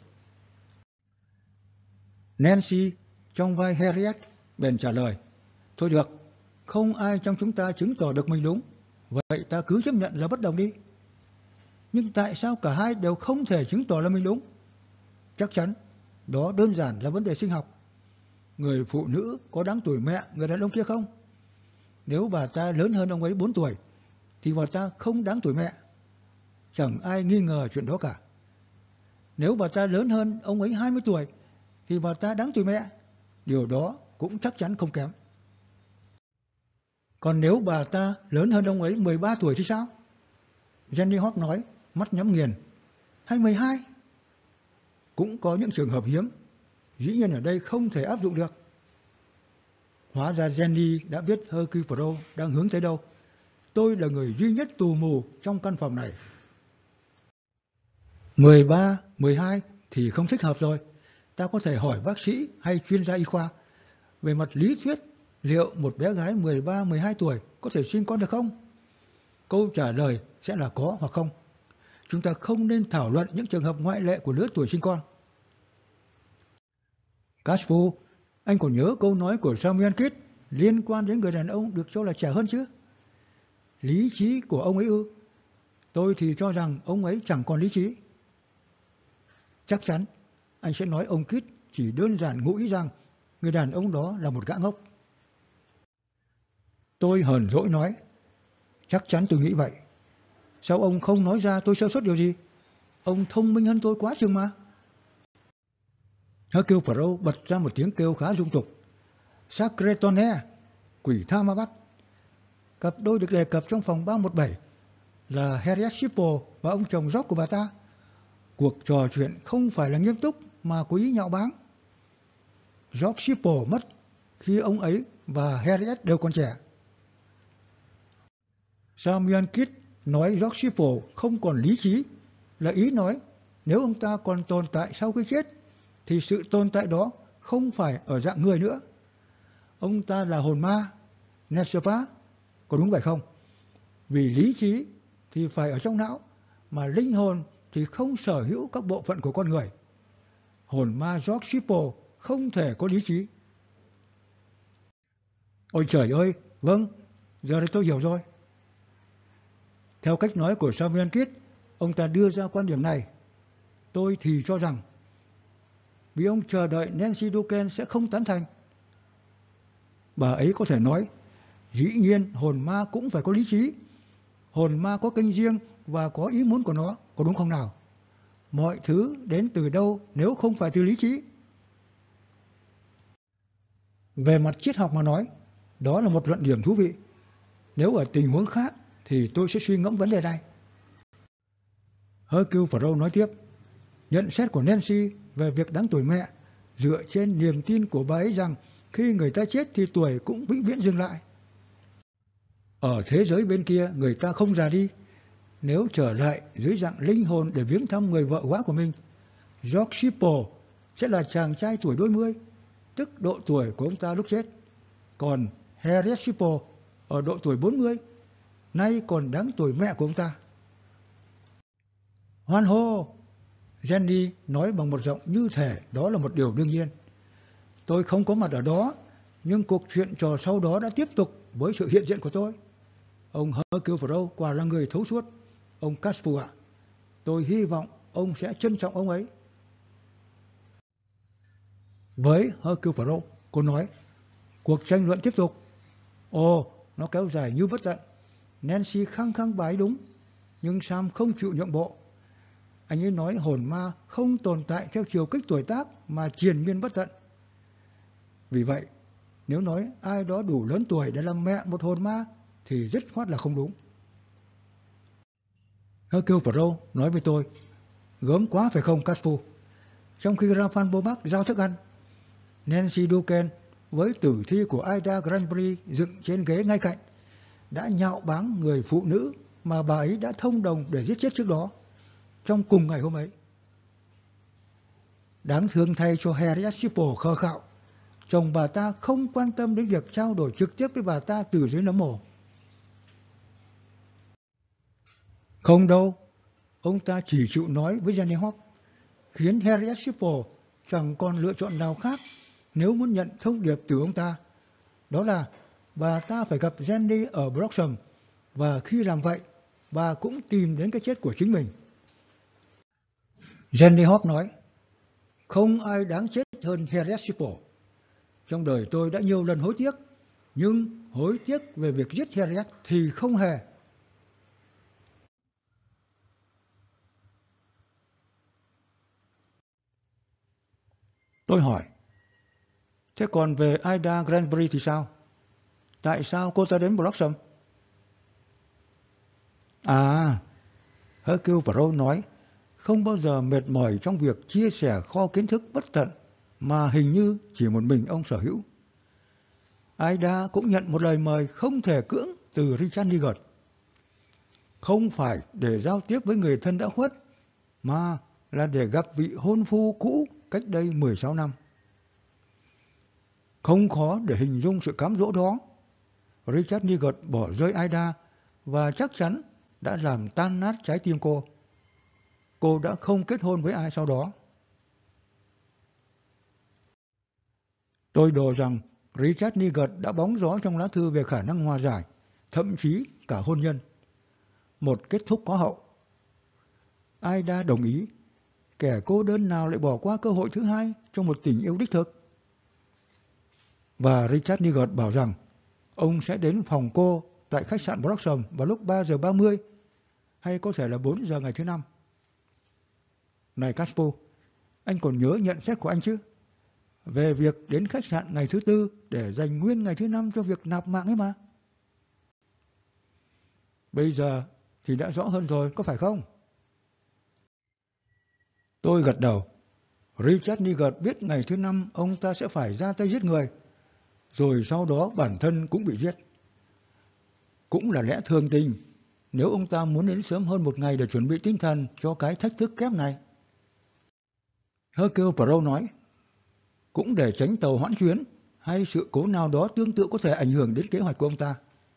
Nancy trong vai Harriet bèn trả lời, thôi được, không ai trong chúng ta chứng tỏ được mình đúng, vậy ta cứ chấp nhận là bất đồng đi. Nhưng tại sao cả hai đều không thể chứng tỏ là mình đúng? Chắc chắn, đó đơn giản là vấn đề sinh học. Người phụ nữ có đáng tuổi mẹ người đàn ông kia không? Nếu bà ta lớn hơn ông ấy bốn tuổi, thì bà ta không đáng tuổi mẹ. Chẳng ai nghi ngờ chuyện đó cả. Nếu bà ta lớn hơn ông ấy hai mươi tuổi, thì bà ta đáng tuổi mẹ. Điều đó cũng chắc chắn không kém. Còn nếu bà ta lớn hơn ông ấy mười ba tuổi thì sao? Jenny Hop nói, mắt nhắm nghiền. Hay mười hai? Cũng có những trường hợp hiếm. Dĩ nhiên ở đây không thể áp dụng được. Hóa ra Jenny đã biết Hercule Poirot đang hướng tới đâu. Tôi là người duy nhất tù mù trong căn phòng này. mười ba, mười hai thì không thích hợp rồi. Ta có thể hỏi bác sĩ hay chuyên gia y khoa. Về mặt lý thuyết, liệu một bé gái mười ba, mười hai tuổi có thể sinh con được không? Câu trả lời sẽ là có hoặc không. Chúng ta không nên thảo luận những trường hợp ngoại lệ của lứa tuổi sinh con. Caspu, anh còn nhớ câu nói của Samuel Kidd liên quan đến người đàn ông được cho là trẻ hơn chứ? Lý trí của ông ấy ư? Tôi thì cho rằng ông ấy chẳng còn lý trí. Chắc chắn, anh sẽ nói ông Kidd chỉ đơn giản ngụ ý rằng người đàn ông đó là một gã ngốc. Tôi hờn dỗi nói, chắc chắn tôi nghĩ vậy. Sao ông không nói ra tôi sơ suất điều gì? Ông thông minh hơn tôi quá chừng mà. Hercule Poirot bật ra một tiếng kêu khá dung tục. Sacré tonnerre, quỷ tha ma bắt. Cặp đôi được đề cập trong phòng ba một bảy là Harriet Shipple và ông chồng George của bà ta. Cuộc trò chuyện không phải là nghiêm túc mà có ý nhạo báng. George Shipple mất khi ông ấy và Harriet đều còn trẻ. Samuel Kidd nói George Shipple không còn lý trí, là ý nói nếu ông ta còn tồn tại sau khi chết thì sự tồn tại đó không phải ở dạng người nữa. ông ta là hồn ma, n'est-ce pas? Có đúng vậy không? Vì lý trí thì phải ở trong não, mà linh hồn thì không sở hữu các bộ phận của con người. Hồn ma George Shippo không thể có lý trí. Ôi trời ơi, vâng, giờ thì tôi hiểu rồi. Theo cách nói của Samuel Kidd, ông ta đưa ra quan điểm này. Tôi thì cho rằng vì ông chờ đợi Nancy Duquesne sẽ không tán thành. Bà ấy có thể nói, dĩ nhiên hồn ma cũng phải có lý trí. Hồn ma có kênh riêng và có ý muốn của nó, có đúng không nào? Mọi thứ đến từ đâu nếu không phải từ lý trí? Về mặt triết học mà nói, đó là một luận điểm thú vị. Nếu ở tình huống khác thì tôi sẽ suy ngẫm vấn đề này. Hercule Poirot nói tiếp, nhận xét của Nancy về việc đáng tuổi mẹ dựa trên niềm tin của bà ấy rằng khi người ta chết thì tuổi cũng vĩnh viễn dừng lại. Ở thế giới bên kia người ta không già đi. Nếu trở lại dưới dạng linh hồn để viếng thăm người vợ quá của mình, George Shippo sẽ là chàng trai tuổi đôi mươi, tức độ tuổi của ông ta lúc chết. Còn Harriet Shippo ở độ tuổi bốn mươi, nay còn đáng tuổi mẹ của ông ta. Hoan hô! Jenny nói bằng một giọng như thể đó là một điều đương nhiên. Tôi không có mặt ở đó, nhưng cuộc chuyện trò sau đó đã tiếp tục với sự hiện diện của tôi. Ông Hercule Poirot quả là người thấu suốt. Ông Caspu ạ, tôi hy vọng ông sẽ trân trọng ông ấy. Với Hercule Poirot, cô nói, cuộc tranh luận tiếp tục. Ồ, nó kéo dài như bất tận. Nancy khăng khăng bà ấy đúng, nhưng Sam không chịu nhượng bộ. Anh ấy nói hồn ma không tồn tại theo chiều kích tuổi tác mà triền miên bất tận. Vì vậy, nếu nói ai đó đủ lớn tuổi để làm mẹ một hồn ma thì dứt khoát là không đúng. Hercule Poirot nói với tôi, gớm quá phải không Caspu? Trong khi Raphael Beaubac giao thức ăn, Nancy Duquesne với tử thi của Ida Granbury dựng trên ghế ngay cạnh đã nhạo báng người phụ nữ mà bà ấy đã thông đồng để giết chết trước đó, trong cùng ngày hôm ấy. Đáng thương thay cho Harriet Shippo khờ khạo, chồng bà ta không quan tâm đến việc trao đổi trực tiếp với bà ta từ dưới nấm mồ. Không đâu, ông ta chỉ chịu nói với Jenny Hop, khiến Harriet Shippo chẳng còn lựa chọn nào khác nếu muốn nhận thông điệp từ ông ta. Đó là bà ta phải gặp Jenny ở Bloxham, và khi làm vậy, bà cũng tìm đến cái chết của chính mình. Jenny Hop nói, không ai đáng chết hơn Harriet Shippo. Trong đời tôi đã nhiều lần hối tiếc, nhưng hối tiếc về việc giết Harriet thì không hề. Tôi hỏi, thế còn về Ida Granbury thì sao? Tại sao cô ta đến Bloxham? À, Hercule Poirot nói, không bao giờ mệt mỏi trong việc chia sẻ kho kiến thức bất tận mà hình như chỉ một mình ông sở hữu. Ida cũng nhận một lời mời không thể cưỡng từ Richard Niggard. Không phải để giao tiếp với người thân đã khuất, mà là để gặp vị hôn phu cũ cách đây mười sáu năm. Không khó để hình dung sự cám dỗ đó. Richard Niggard bỏ rơi Ida và chắc chắn đã làm tan nát trái tim cô. Cô đã không kết hôn với ai sau đó. Tôi đồ rằng Richard Niggard đã bóng gió trong lá thư về khả năng hòa giải, thậm chí cả hôn nhân. Một kết thúc có hậu. Ida đồng ý, kẻ cô đơn nào lại bỏ qua cơ hội thứ hai trong một tình yêu đích thực. Và Richard Niggard bảo rằng ông sẽ đến phòng cô tại khách sạn Bloxham vào lúc ba giờ ba mươi, hay có thể là bốn giờ ngày thứ năm. Này Caspo, anh còn nhớ nhận xét của anh chứ? Về việc đến khách sạn ngày thứ tư để dành nguyên ngày thứ năm cho việc nạp mạng ấy mà. Bây giờ thì đã rõ hơn rồi, có phải không? Tôi gật đầu. Richard Niggard biết ngày thứ năm ông ta sẽ phải ra tay giết người, rồi sau đó bản thân cũng bị giết. Cũng là lẽ thường tình nếu ông ta muốn đến sớm hơn một ngày để chuẩn bị tinh thần cho cái thách thức kép này. Hercule Poirot nói, cũng để tránh tàu hoãn chuyến, hay sự cố nào đó tương tự có thể ảnh hưởng đến kế hoạch của ông ta.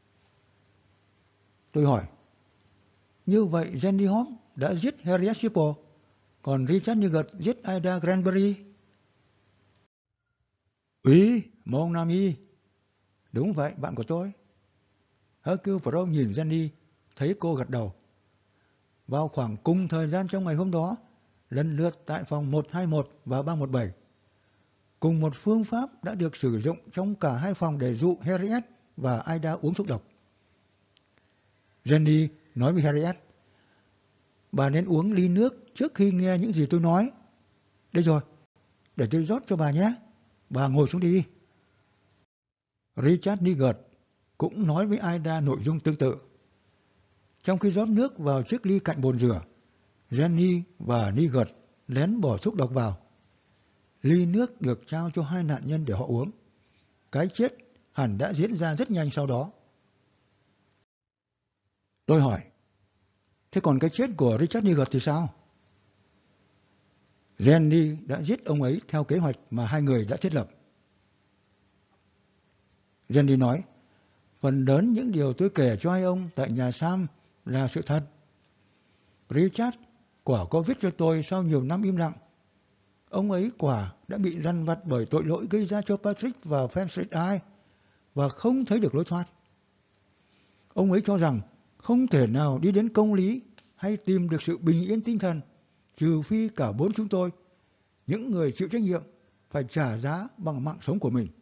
Tôi hỏi, như vậy Jenny Hope đã giết Harriet Shipple, còn Richard Nugent giết Ida Granbury? Ý, mon ami. Đúng vậy, bạn của tôi. Hercule Poirot nhìn Jenny, thấy cô gật đầu. Vào khoảng cùng thời gian trong ngày hôm đó, lần lượt tại phòng một hai một và ba một bảy, cùng một phương pháp đã được sử dụng trong cả hai phòng để dụ Harriet và Ida uống thuốc độc. Jenny nói với Harriet, bà nên uống ly nước trước khi nghe những gì tôi nói. Đây rồi, để tôi rót cho bà nhé. Bà ngồi xuống đi. Richard Nugent cũng nói với Ida nội dung tương tự. Trong khi rót nước vào chiếc ly cạnh bồn rửa, Jenny và Nugent lén bỏ thuốc độc vào. Ly nước được trao cho hai nạn nhân để họ uống. Cái chết hẳn đã diễn ra rất nhanh sau đó. Tôi hỏi, thế còn cái chết của Richard Nugent thì sao? Jenny đã giết ông ấy theo kế hoạch mà hai người đã thiết lập. Jenny nói, phần lớn những điều tôi kể cho hai ông tại nhà Sam là sự thật. Richard quả có viết cho tôi sau nhiều năm im lặng. Ông ấy quả đã bị dằn vặt bởi tội lỗi gây ra cho Patrick và Fenstreet Eye và không thấy được lối thoát. Ông ấy cho rằng không thể nào đi đến công lý hay tìm được sự bình yên tinh thần trừ phi cả bốn chúng tôi, những người chịu trách nhiệm, phải trả giá bằng mạng sống của mình.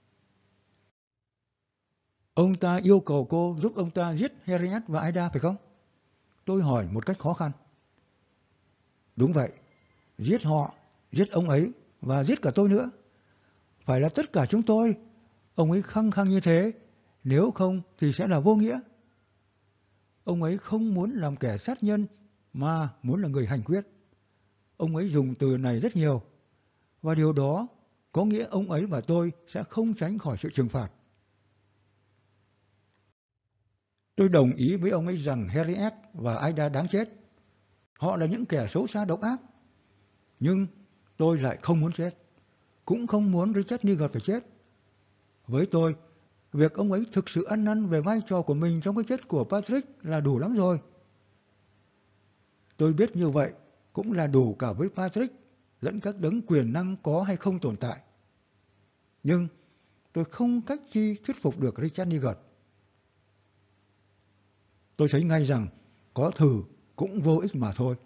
Ông ta yêu cầu cô giúp ông ta giết Harriet và Ida phải không? Tôi hỏi một cách khó khăn. Đúng vậy, giết họ, giết ông ấy và giết cả tôi nữa. Phải là tất cả chúng tôi. Ông ấy khăng khăng như thế, nếu không thì sẽ là vô nghĩa. Ông ấy không muốn làm kẻ sát nhân mà muốn là người hành quyết. Ông ấy dùng từ này rất nhiều, và điều đó có nghĩa ông ấy và tôi sẽ không tránh khỏi sự trừng phạt. Tôi đồng ý với ông ấy rằng Harriet và Ida đáng chết. Họ là những kẻ xấu xa độc ác. Nhưng tôi lại không muốn chết. Cũng không muốn Richard Nugent phải chết. Với tôi, việc ông ấy thực sự ăn năn về vai trò của mình trong cái chết của Patrick là đủ lắm rồi. Tôi biết như vậy cũng là đủ cả với Patrick lẫn các đấng quyền năng có hay không tồn tại. Nhưng tôi không cách chi thuyết phục được Richard Nugent. Tôi thấy ngay rằng có thử cũng vô ích mà thôi.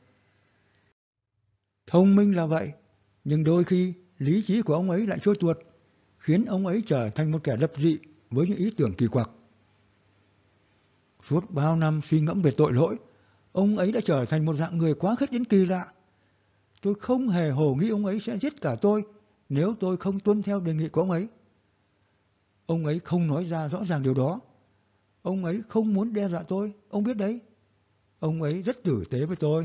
Thông minh là vậy, nhưng đôi khi lý trí của ông ấy lại trôi tuột, khiến ông ấy trở thành một kẻ lập dị với những ý tưởng kỳ quặc. Suốt bao năm suy ngẫm về tội lỗi, ông ấy đã trở thành một dạng người quá khích đến kỳ lạ. Tôi không hề hồ nghĩ ông ấy sẽ giết cả tôi nếu tôi không tuân theo đề nghị của ông ấy. Ông ấy không nói ra rõ ràng điều đó. Ông ấy không muốn đe dọa tôi, ông biết đấy. Ông ấy rất tử tế với tôi.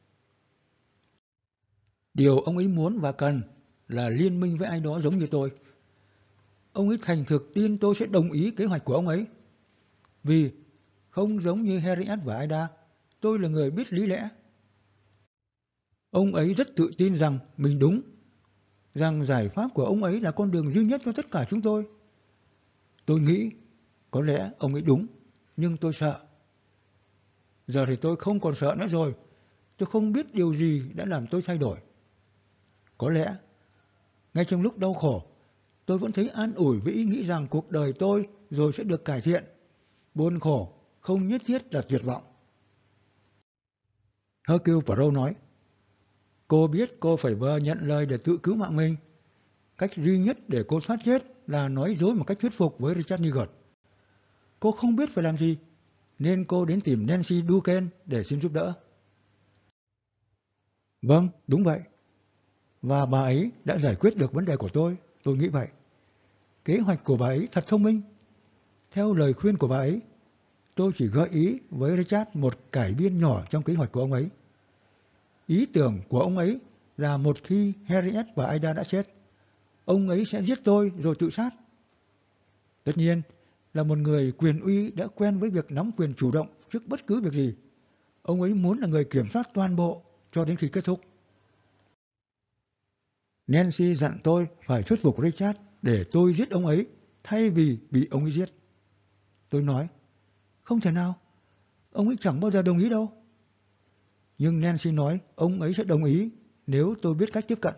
Điều ông ấy muốn và cần là liên minh với ai đó giống như tôi. Ông ấy thành thực tin tôi sẽ đồng ý kế hoạch của ông ấy. Vì không giống như Harriet và Ida, tôi là người biết lý lẽ. Ông ấy rất tự tin rằng mình đúng, rằng giải pháp của ông ấy là con đường duy nhất cho tất cả chúng tôi. Tôi nghĩ có lẽ ông ấy đúng, nhưng tôi sợ. Giờ thì tôi không còn sợ nữa rồi. Tôi không biết điều gì đã làm tôi thay đổi. Có lẽ, ngay trong lúc đau khổ, tôi vẫn thấy an ủi với ý nghĩ rằng cuộc đời tôi rồi sẽ được cải thiện. Buồn khổ không nhất thiết là tuyệt vọng. Hercule Poirot nói, cô biết cô phải vờ nhận lời để tự cứu mạng mình. Cách duy nhất để cô thoát chết là nói dối một cách thuyết phục với Richard Nugent. Cô không biết phải làm gì, nên cô đến tìm Nancy Duquesne để xin giúp đỡ. Vâng, đúng vậy. Và bà ấy đã giải quyết được vấn đề của tôi, tôi nghĩ vậy. Kế hoạch của bà ấy thật thông minh. Theo lời khuyên của bà ấy, tôi chỉ gợi ý với Richard một cải biên nhỏ trong kế hoạch của ông ấy. Ý tưởng của ông ấy là một khi Harriet và Ida đã chết, ông ấy sẽ giết tôi rồi tự sát. Tất nhiên là một người quyền uy đã quen với việc nắm quyền chủ động trước bất cứ việc gì. Ông ấy muốn là người kiểm soát toàn bộ cho đến khi kết thúc. Nancy dặn tôi phải thuyết phục Richard để tôi giết ông ấy thay vì bị ông ấy giết. Tôi nói, không thể nào, ông ấy chẳng bao giờ đồng ý đâu. Nhưng Nancy nói ông ấy sẽ đồng ý nếu tôi biết cách tiếp cận.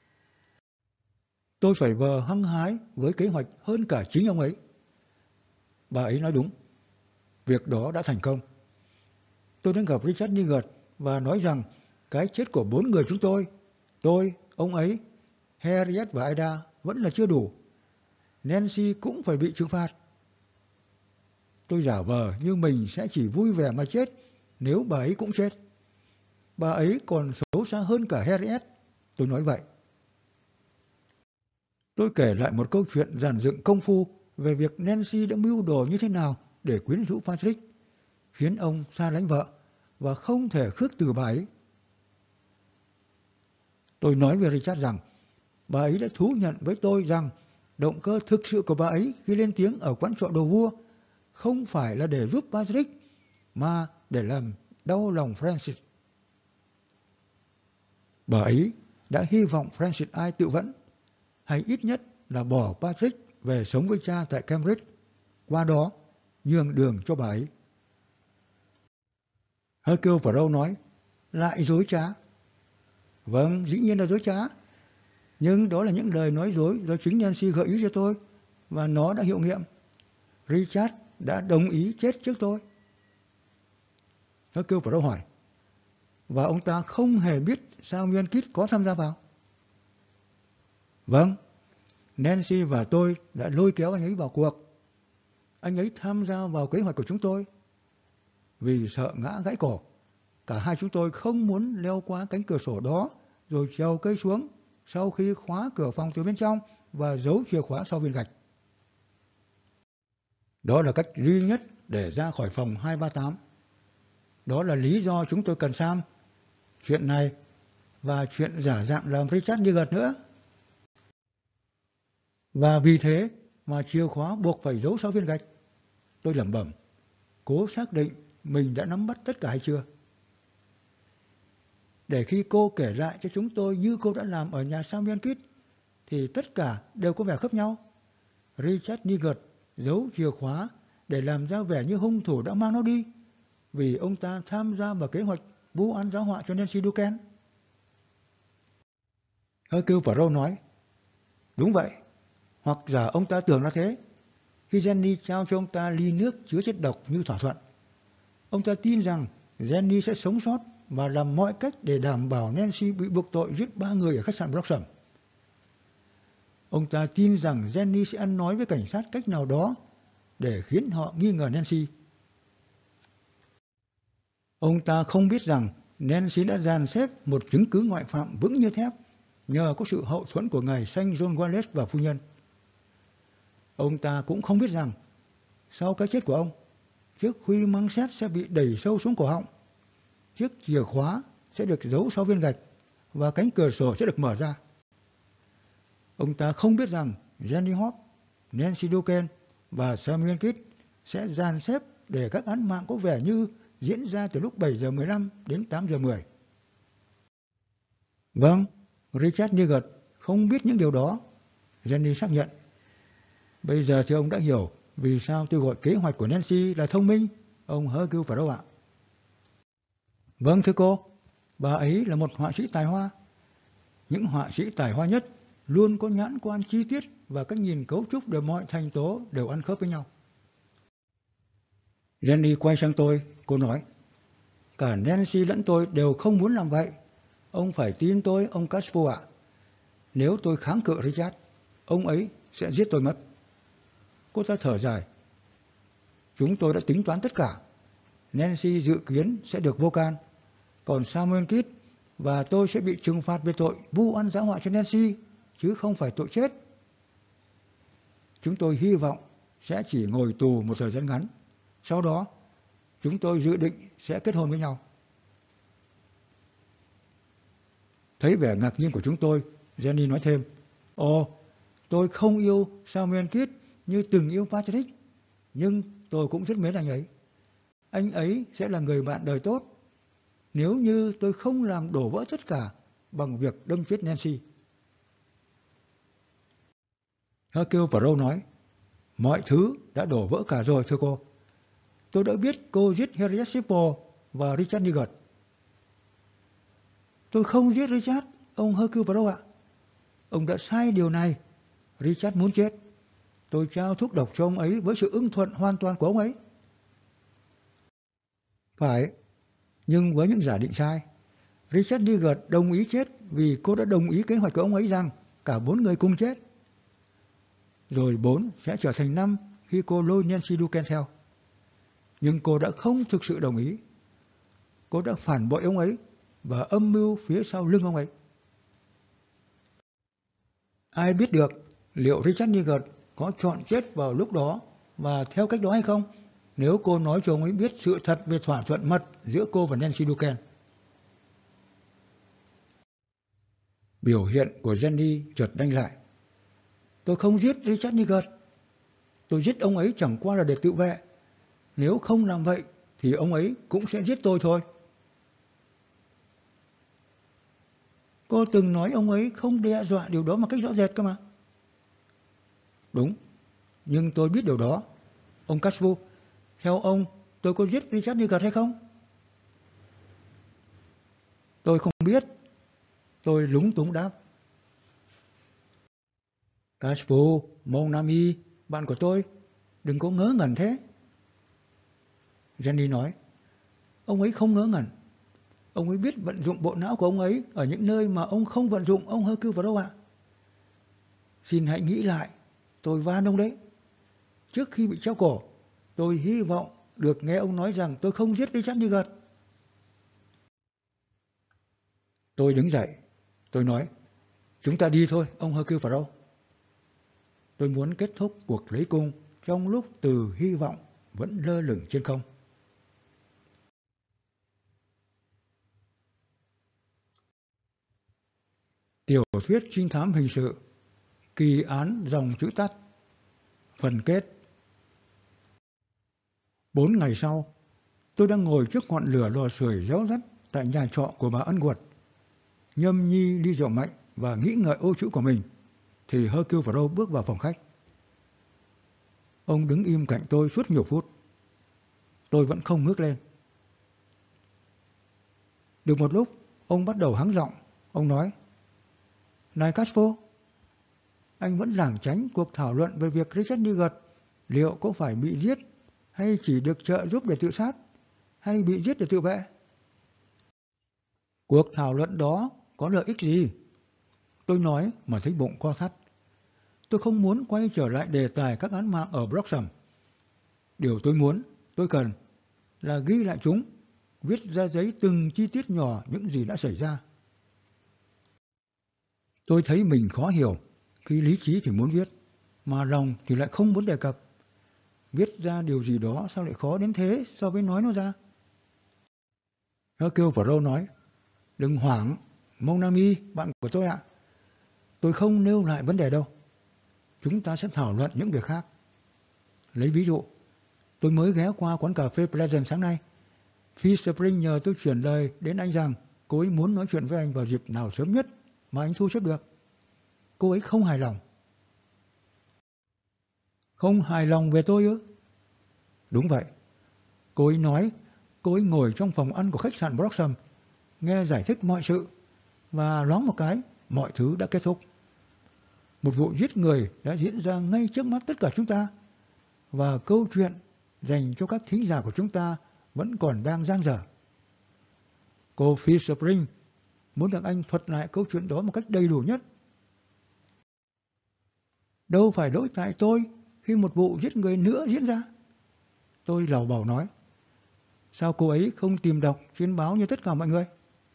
Tôi phải vờ hăng hái với kế hoạch hơn cả chính ông ấy. Bà ấy nói đúng, việc đó đã thành công. Tôi đến gặp Richard Nugent và nói rằng cái chết của bốn người chúng tôi, tôi, ông ấy, Harriet và Ida vẫn là chưa đủ. Nancy cũng phải bị trừng phạt. Tôi giả vờ như mình sẽ chỉ vui vẻ mà chết nếu bà ấy cũng chết. Bà ấy còn xấu xa hơn cả Harriet. Tôi nói vậy. Tôi kể lại một câu chuyện dàn dựng công phu về việc Nancy đã mưu đồ như thế nào để quyến rũ Patrick, khiến ông xa lánh vợ và không thể khước từ bà ấy. Tôi nói với Richard rằng bà ấy đã thú nhận với tôi rằng động cơ thực sự của bà ấy khi lên tiếng ở quán trọ đồ vua không phải là để giúp Patrick mà để làm đau lòng Francis. Bà ấy đã hy vọng Francis ai tự vẫn, hay ít nhất là bỏ Patrick về sống với cha tại Cambridge, qua đó nhường đường cho bà ấy. Hercule Poirot nói, lại dối trá. Vâng, dĩ nhiên là dối trá. Nhưng đó là những lời nói dối do chính Nancy gợi ý cho tôi, và nó đã hiệu nghiệm. Richard đã đồng ý chết trước tôi. Hercule Poirot hỏi, và ông ta không hề biết Samuel Kidd có tham gia vào? Vâng, Nancy và tôi đã lôi kéo anh ấy vào cuộc. Anh ấy tham gia vào kế hoạch của chúng tôi. Vì sợ ngã gãy cổ, cả hai chúng tôi không muốn leo qua cánh cửa sổ đó rồi trèo cây xuống sau khi khóa cửa phòng từ bên trong và giấu chìa khóa sau viên gạch. Đó là cách duy nhất để ra khỏi phòng hai ba tám. Đó là lý do chúng tôi cần Sam, chuyện này và chuyện giả dạng làm Richard Nugent nữa. Và vì thế mà chìa khóa buộc phải giấu sau viên gạch. Tôi lẩm bẩm, cố xác định mình đã nắm bắt tất cả hay chưa. Để khi cô kể lại cho chúng tôi như cô đã làm ở nhà Samuel Kidd, thì tất cả đều có vẻ khớp nhau. Richard Nugent giấu chìa khóa để làm ra vẻ như hung thủ đã mang nó đi, vì ông ta tham gia vào kế hoạch vu oan giáo họa cho Nancy Duquesne. Hercule Poirot nói, đúng vậy, hoặc giả ông ta tưởng là thế. Khi Jenny trao cho ông ta ly nước chứa chất độc như thỏa thuận, ông ta tin rằng Jenny sẽ sống sót và làm mọi cách để đảm bảo Nancy bị buộc tội giết ba người ở khách sạn Blossom. Ông ta tin rằng Jenny sẽ ăn nói với cảnh sát cách nào đó để khiến họ nghi ngờ Nancy. Ông ta không biết rằng Nancy đã dàn xếp một chứng cứ ngoại phạm vững như thép nhờ có sự hậu thuẫn của ngài Saint John Wallace và phu nhân. Ông ta cũng không biết rằng sau cái chết của ông, chiếc khuy măng sét sẽ bị đẩy sâu xuống cổ họng, chiếc chìa khóa sẽ được giấu sau viên gạch và cánh cửa sổ sẽ được mở ra. Ông ta không biết rằng Jenny Hope, Nancy Duquesne và Samuel Kidd sẽ dàn xếp để các án mạng có vẻ như diễn ra từ lúc bảy giờ mười lăm đến tám giờ mười. Vâng, Richard Nugent không biết những điều đó, Jenny xác nhận. Bây giờ thì ông đã hiểu vì sao tôi gọi kế hoạch của Nancy là thông minh, ông Hercule Poirot ạ. Vâng thưa cô, bà ấy là một họa sĩ tài hoa. Những họa sĩ tài hoa nhất luôn có nhãn quan chi tiết và cách nhìn cấu trúc để mọi thành tố đều ăn khớp với nhau. Jenny quay sang tôi, cô nói, cả Nancy lẫn tôi đều không muốn làm vậy. Ông phải tin tôi, ông Caspo ạ. Nếu tôi kháng cự Richard, ông ấy sẽ giết tôi mất. Cô ta thở dài. Chúng tôi đã tính toán tất cả. Nancy dự kiến sẽ được vô can, còn Samuel Kidd và tôi sẽ bị trừng phạt về tội vu oan giáo họa cho Nancy, chứ không phải tội chết. Chúng tôi hy vọng sẽ chỉ ngồi tù một thời gian ngắn. Sau đó, chúng tôi dự định sẽ kết hôn với nhau. Thấy vẻ ngạc nhiên của chúng tôi, Jenny nói thêm, Ồ, tôi không yêu Samuel Kidd như từng yêu Patrick, nhưng tôi cũng rất mến anh ấy. Anh ấy sẽ là người bạn đời tốt nếu như tôi không làm đổ vỡ tất cả bằng việc đâm chết Nancy. Hercule Poirot nói, mọi thứ đã đổ vỡ cả rồi thưa cô. Tôi đã biết cô giết Harriet Simple và Richard Niggard. Tôi không giết Richard, ông Hercule Poirot ạ. Ông đã sai điều này. Richard muốn chết. Tôi trao thuốc độc cho ông ấy với sự ưng thuận hoàn toàn của ông ấy. Phải, nhưng với những giả định sai. Richard Niggard đồng ý chết vì cô đã đồng ý kế hoạch của ông ấy rằng cả bốn người cùng chết. Rồi bốn sẽ trở thành năm khi cô lôi Nancy Duquesne theo. Nhưng cô đã không thực sự đồng ý. Cô đã phản bội ông ấy và âm mưu phía sau lưng ông ấy. Ai biết được liệu Richard Niggard có chọn chết vào lúc đó và theo cách đó hay không, nếu cô nói cho ông ấy biết sự thật về thỏa thuận mật giữa cô và Nancy Duquesne. Biểu hiện của Jenny chợt đanh lại. Tôi không giết Richard Niggard. Tôi giết ông ấy chẳng qua là để tự vệ. Nếu không làm vậy thì ông ấy cũng sẽ giết tôi thôi. Cô từng nói ông ấy không đe dọa điều đó một cách rõ rệt cơ mà. Đúng, nhưng tôi biết điều đó. Ông Casbu, theo ông, tôi có giết Richard Niggard hay không? Tôi không biết. Tôi lúng túng đáp. Casbu, mon ami, bạn của tôi, đừng có ngớ ngẩn thế. Jenny nói, ông ấy không ngớ ngẩn. Ông ấy biết vận dụng bộ não của ông ấy ở những nơi mà ông không vận dụng, ông Hercule Poirot ạ. Xin hãy nghĩ lại, tôi van ông đấy. Trước khi bị treo cổ, tôi hy vọng được nghe ông nói rằng tôi không giết Richard Niggard. Tôi đứng dậy, tôi nói, chúng ta đi thôi, ông Hercule Poirot. Tôi muốn kết thúc cuộc lấy cung trong lúc từ hy vọng vẫn lơ lửng trên không. Tiểu thuyết trinh thám hình sự, kỳ án dòng chữ tắt, phần kết. Bốn ngày sau, tôi đang ngồi trước ngọn lửa lò sưởi réo rắt tại nhà trọ của bà Ân Quật, nhâm nhi ly rượu mạnh và nghĩ ngợi ô chữ của mình, thì Hercule Poirot bước vào phòng khách. Ông đứng im cạnh tôi suốt nhiều phút. Tôi vẫn không ngước lên. Được một lúc, ông bắt đầu hắng giọng. Ông nói, này Caspo, anh vẫn lảng tránh cuộc thảo luận về việc Richard Niggard liệu có phải bị giết hay chỉ được trợ giúp để tự sát, hay bị giết để tự vệ. Cuộc thảo luận đó có lợi ích gì? Tôi nói mà thấy bụng co thắt. Tôi không muốn quay trở lại đề tài các án mạng ở Broxham. Điều tôi muốn, tôi cần là ghi lại chúng, viết ra giấy từng chi tiết nhỏ những gì đã xảy ra. Tôi thấy mình khó hiểu khi lý trí thì muốn viết, mà lòng thì lại không muốn đề cập. Viết ra điều gì đó sao lại khó đến thế so với nói nó ra? Hercule Poirot nói, đừng hoảng, mon ami, bạn của tôi ạ. Tôi không nêu lại vấn đề đâu. Chúng ta sẽ thảo luận những việc khác. Lấy ví dụ, tôi mới ghé qua quán cà phê Pleasant sáng nay. Phi Spring nhờ tôi chuyển lời đến anh rằng cô ấy muốn nói chuyện với anh vào dịp nào sớm nhất mà anh thu xếp được. Cô ấy không hài lòng. Không hài lòng về tôi ư? Đúng vậy. Cô ấy nói cô ấy ngồi trong phòng ăn của khách sạn Broxham, nghe giải thích mọi sự, và loáng một cái, mọi thứ đã kết thúc. Một vụ giết người đã diễn ra ngay trước mắt tất cả chúng ta, và câu chuyện dành cho các thính giả của chúng ta vẫn còn đang dang dở. Cô Phi Spring muốn được anh thuật lại câu chuyện đó một cách đầy đủ nhất. Đâu phải lỗi tại tôi khi một vụ giết người nữa diễn ra. Tôi lầu bầu nói. Sao cô ấy không tìm đọc trên báo như tất cả mọi người?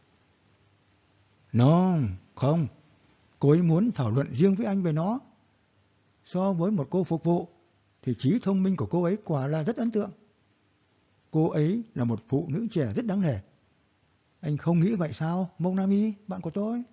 No, không. Cô ấy muốn thảo luận riêng với anh về nó. So với một cô phục vụ, thì trí thông minh của cô ấy quả là rất ấn tượng. Cô ấy là một phụ nữ trẻ rất đáng nể. Anh không nghĩ vậy sao, mon ami, bạn của tôi?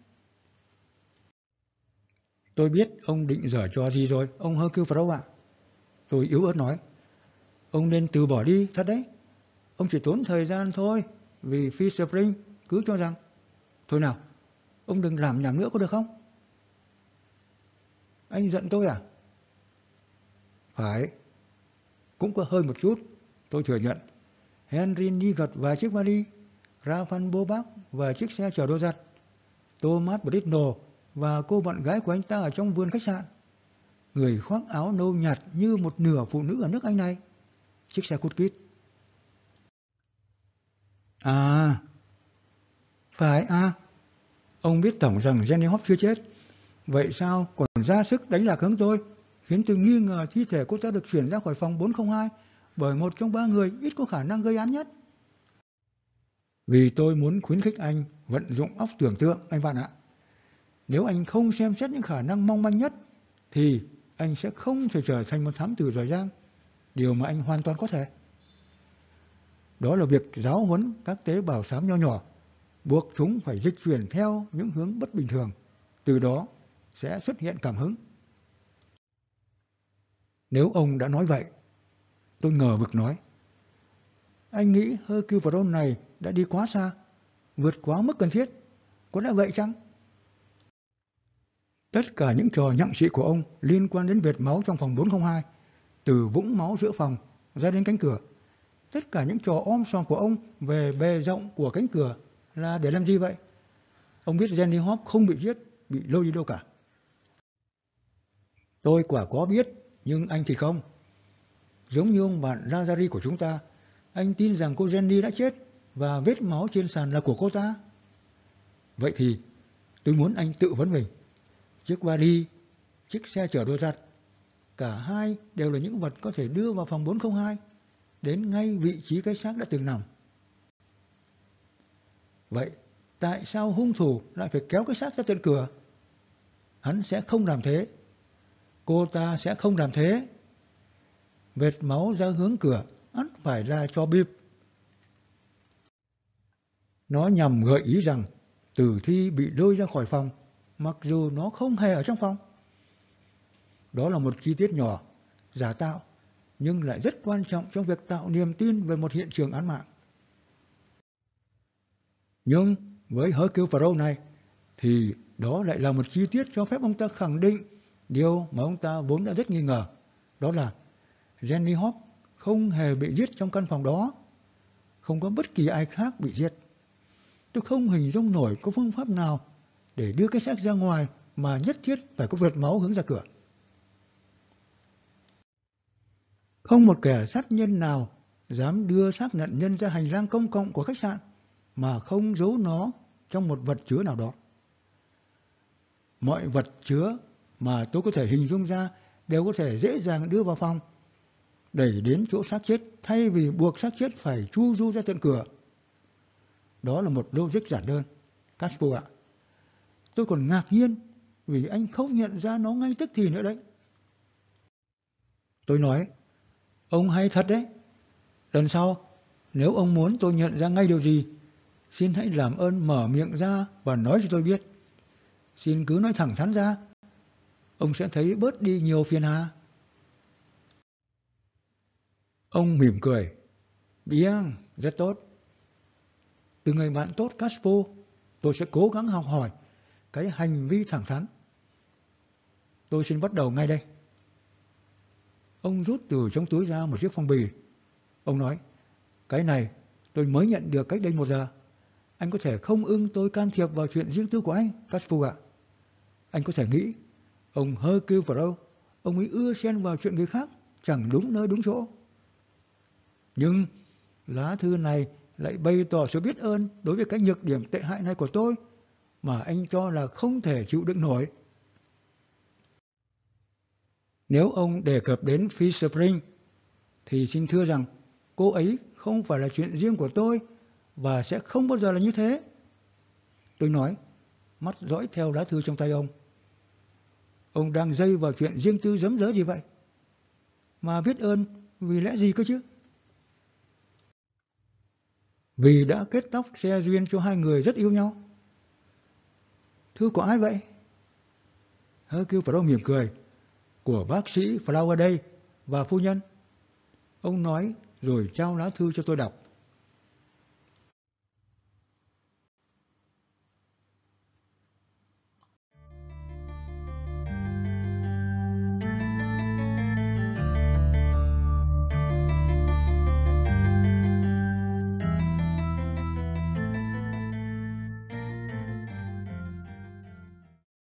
Tôi biết ông định giở trò gì rồi, ông Hercule Poirot ạ. Tôi yếu ớt nói. Ông nên từ bỏ đi, thật đấy. Ông chỉ tốn thời gian thôi, vì Phi Spring cứ cho rằng. Thôi nào, ông đừng làm nhảm nữa có được không? Anh giận tôi à? Phải, cũng có hơi một chút, tôi thừa nhận. Henry Nigel và chiếc vali, Rafael Bobach và chiếc xe chở đồ giặt, Thomas Britnell và cô bạn gái của anh ta ở trong vườn khách sạn. Người khoác áo nâu nhạt như một nửa phụ nữ ở nước Anh này. Chiếc xe cút kít. À, phải à. Ông biết tổng rằng Jenny Hop chưa chết. Vậy sao còn ra sức đánh lạc hướng tôi, khiến tôi nghi ngờ thi thể cô ta được chuyển ra khỏi phòng bốn không hai bởi một trong ba người ít có khả năng gây án nhất. Vì tôi muốn khuyến khích anh vận dụng óc tưởng tượng, anh bạn ạ. Nếu anh không xem xét những khả năng mong manh nhất, thì anh sẽ không thể trở thành một thám tử giỏi giang, điều mà anh hoàn toàn có thể. Đó là việc giáo huấn các tế bào xám nho nhỏ, buộc chúng phải dịch chuyển theo những hướng bất bình thường, từ đó sẽ xuất hiện cảm hứng. Nếu ông đã nói vậy, tôi ngờ vực nói, anh nghĩ Hercule Poirot này đã đi quá xa, vượt quá mức cần thiết, có lẽ vậy chăng? Tất cả những trò nhặng xị của ông liên quan đến vệt máu trong phòng bốn không hai, từ vũng máu giữa phòng ra đến cánh cửa. Tất cả những trò om sòm của ông về bề rộng của cánh cửa là để làm gì vậy? Ông biết Jenny Hop không bị giết, bị lôi đi đâu cả. Tôi quả có biết, nhưng anh thì không. Giống như ông bạn Lazari của chúng ta, anh tin rằng cô Jenny đã chết và vết máu trên sàn là của cô ta. Vậy thì tôi muốn anh tự vấn mình. Chiếc vali, chiếc xe chở đồ giặt, cả hai đều là những vật có thể đưa vào phòng bốn không hai, đến ngay vị trí cái xác đã từng nằm. Vậy tại sao hung thủ lại phải kéo cái xác ra tận cửa? Hắn sẽ không làm thế. Cô ta sẽ không làm thế. Vệt máu ra hướng cửa ắt phải là cho bịp. Nó nhằm gợi ý rằng tử thi bị lôi ra khỏi phòng, mặc dù nó không hề ở trong phòng. Đó là một chi tiết nhỏ, giả tạo, nhưng lại rất quan trọng trong việc tạo niềm tin về một hiện trường án mạng. Nhưng với Hercule Poirot này, thì đó lại là một chi tiết cho phép ông ta khẳng định điều mà ông ta vốn đã rất nghi ngờ. Đó là Jenny Hop không hề bị giết trong căn phòng đó. Không có bất kỳ ai khác bị giết. Tôi không hình dung nổi có phương pháp nào để đưa cái xác ra ngoài mà nhất thiết phải có vệt máu hướng ra cửa. Không một kẻ sát nhân nào dám đưa xác nạn nhân ra hành lang công cộng của khách sạn mà không giấu nó trong một vật chứa nào đó. Mọi vật chứa mà tôi có thể hình dung ra đều có thể dễ dàng đưa vào phòng, đẩy đến chỗ xác chết thay vì buộc xác chết phải chu du ra tận cửa. Đó là một logic giản đơn, Caspo ạ. Tôi còn ngạc nhiên vì anh không nhận ra nó ngay tức thì nữa đấy. Tôi nói, ông hay thật đấy. Lần sau, nếu ông muốn tôi nhận ra ngay điều gì, xin hãy làm ơn mở miệng ra và nói cho tôi biết. Xin cứ nói thẳng thắn ra. Ông sẽ thấy bớt đi nhiều phiền hà. Ông mỉm cười. Bien, rất tốt. Từ người bạn tốt Caspo, tôi sẽ cố gắng học hỏi cái hành vi thẳng thắn. Tôi xin bắt đầu ngay đây. Ông rút từ trong túi ra một chiếc phong bì. Ông nói, cái này tôi mới nhận được cách đây một giờ. Anh có thể không ưng tôi can thiệp vào chuyện riêng tư của anh, Caspo ạ. Anh có thể nghĩ, ông Hercule Poirot, ông ấy ưa xen vào chuyện người khác, chẳng đúng nơi đúng chỗ. Nhưng lá thư này lại bày tỏ sự biết ơn đối với cái nhược điểm tệ hại này của tôi mà anh cho là không thể chịu đựng nổi. Nếu ông đề cập đến Phi Spring, thì xin thưa rằng cô ấy không phải là chuyện riêng của tôi và sẽ không bao giờ là như thế. Tôi nói, mắt dõi theo lá thư trong tay ông. Ông đang dây vào chuyện riêng tư giấm dớ gì vậy? Mà biết ơn vì lẽ gì cơ chứ? Vì đã kết tóc xe duyên cho hai người rất yêu nhau. Thư của ai vậy? Hercule Poirot mỉm cười. Của bác sĩ Flower đây và phu nhân. Ông nói rồi trao lá thư cho tôi đọc.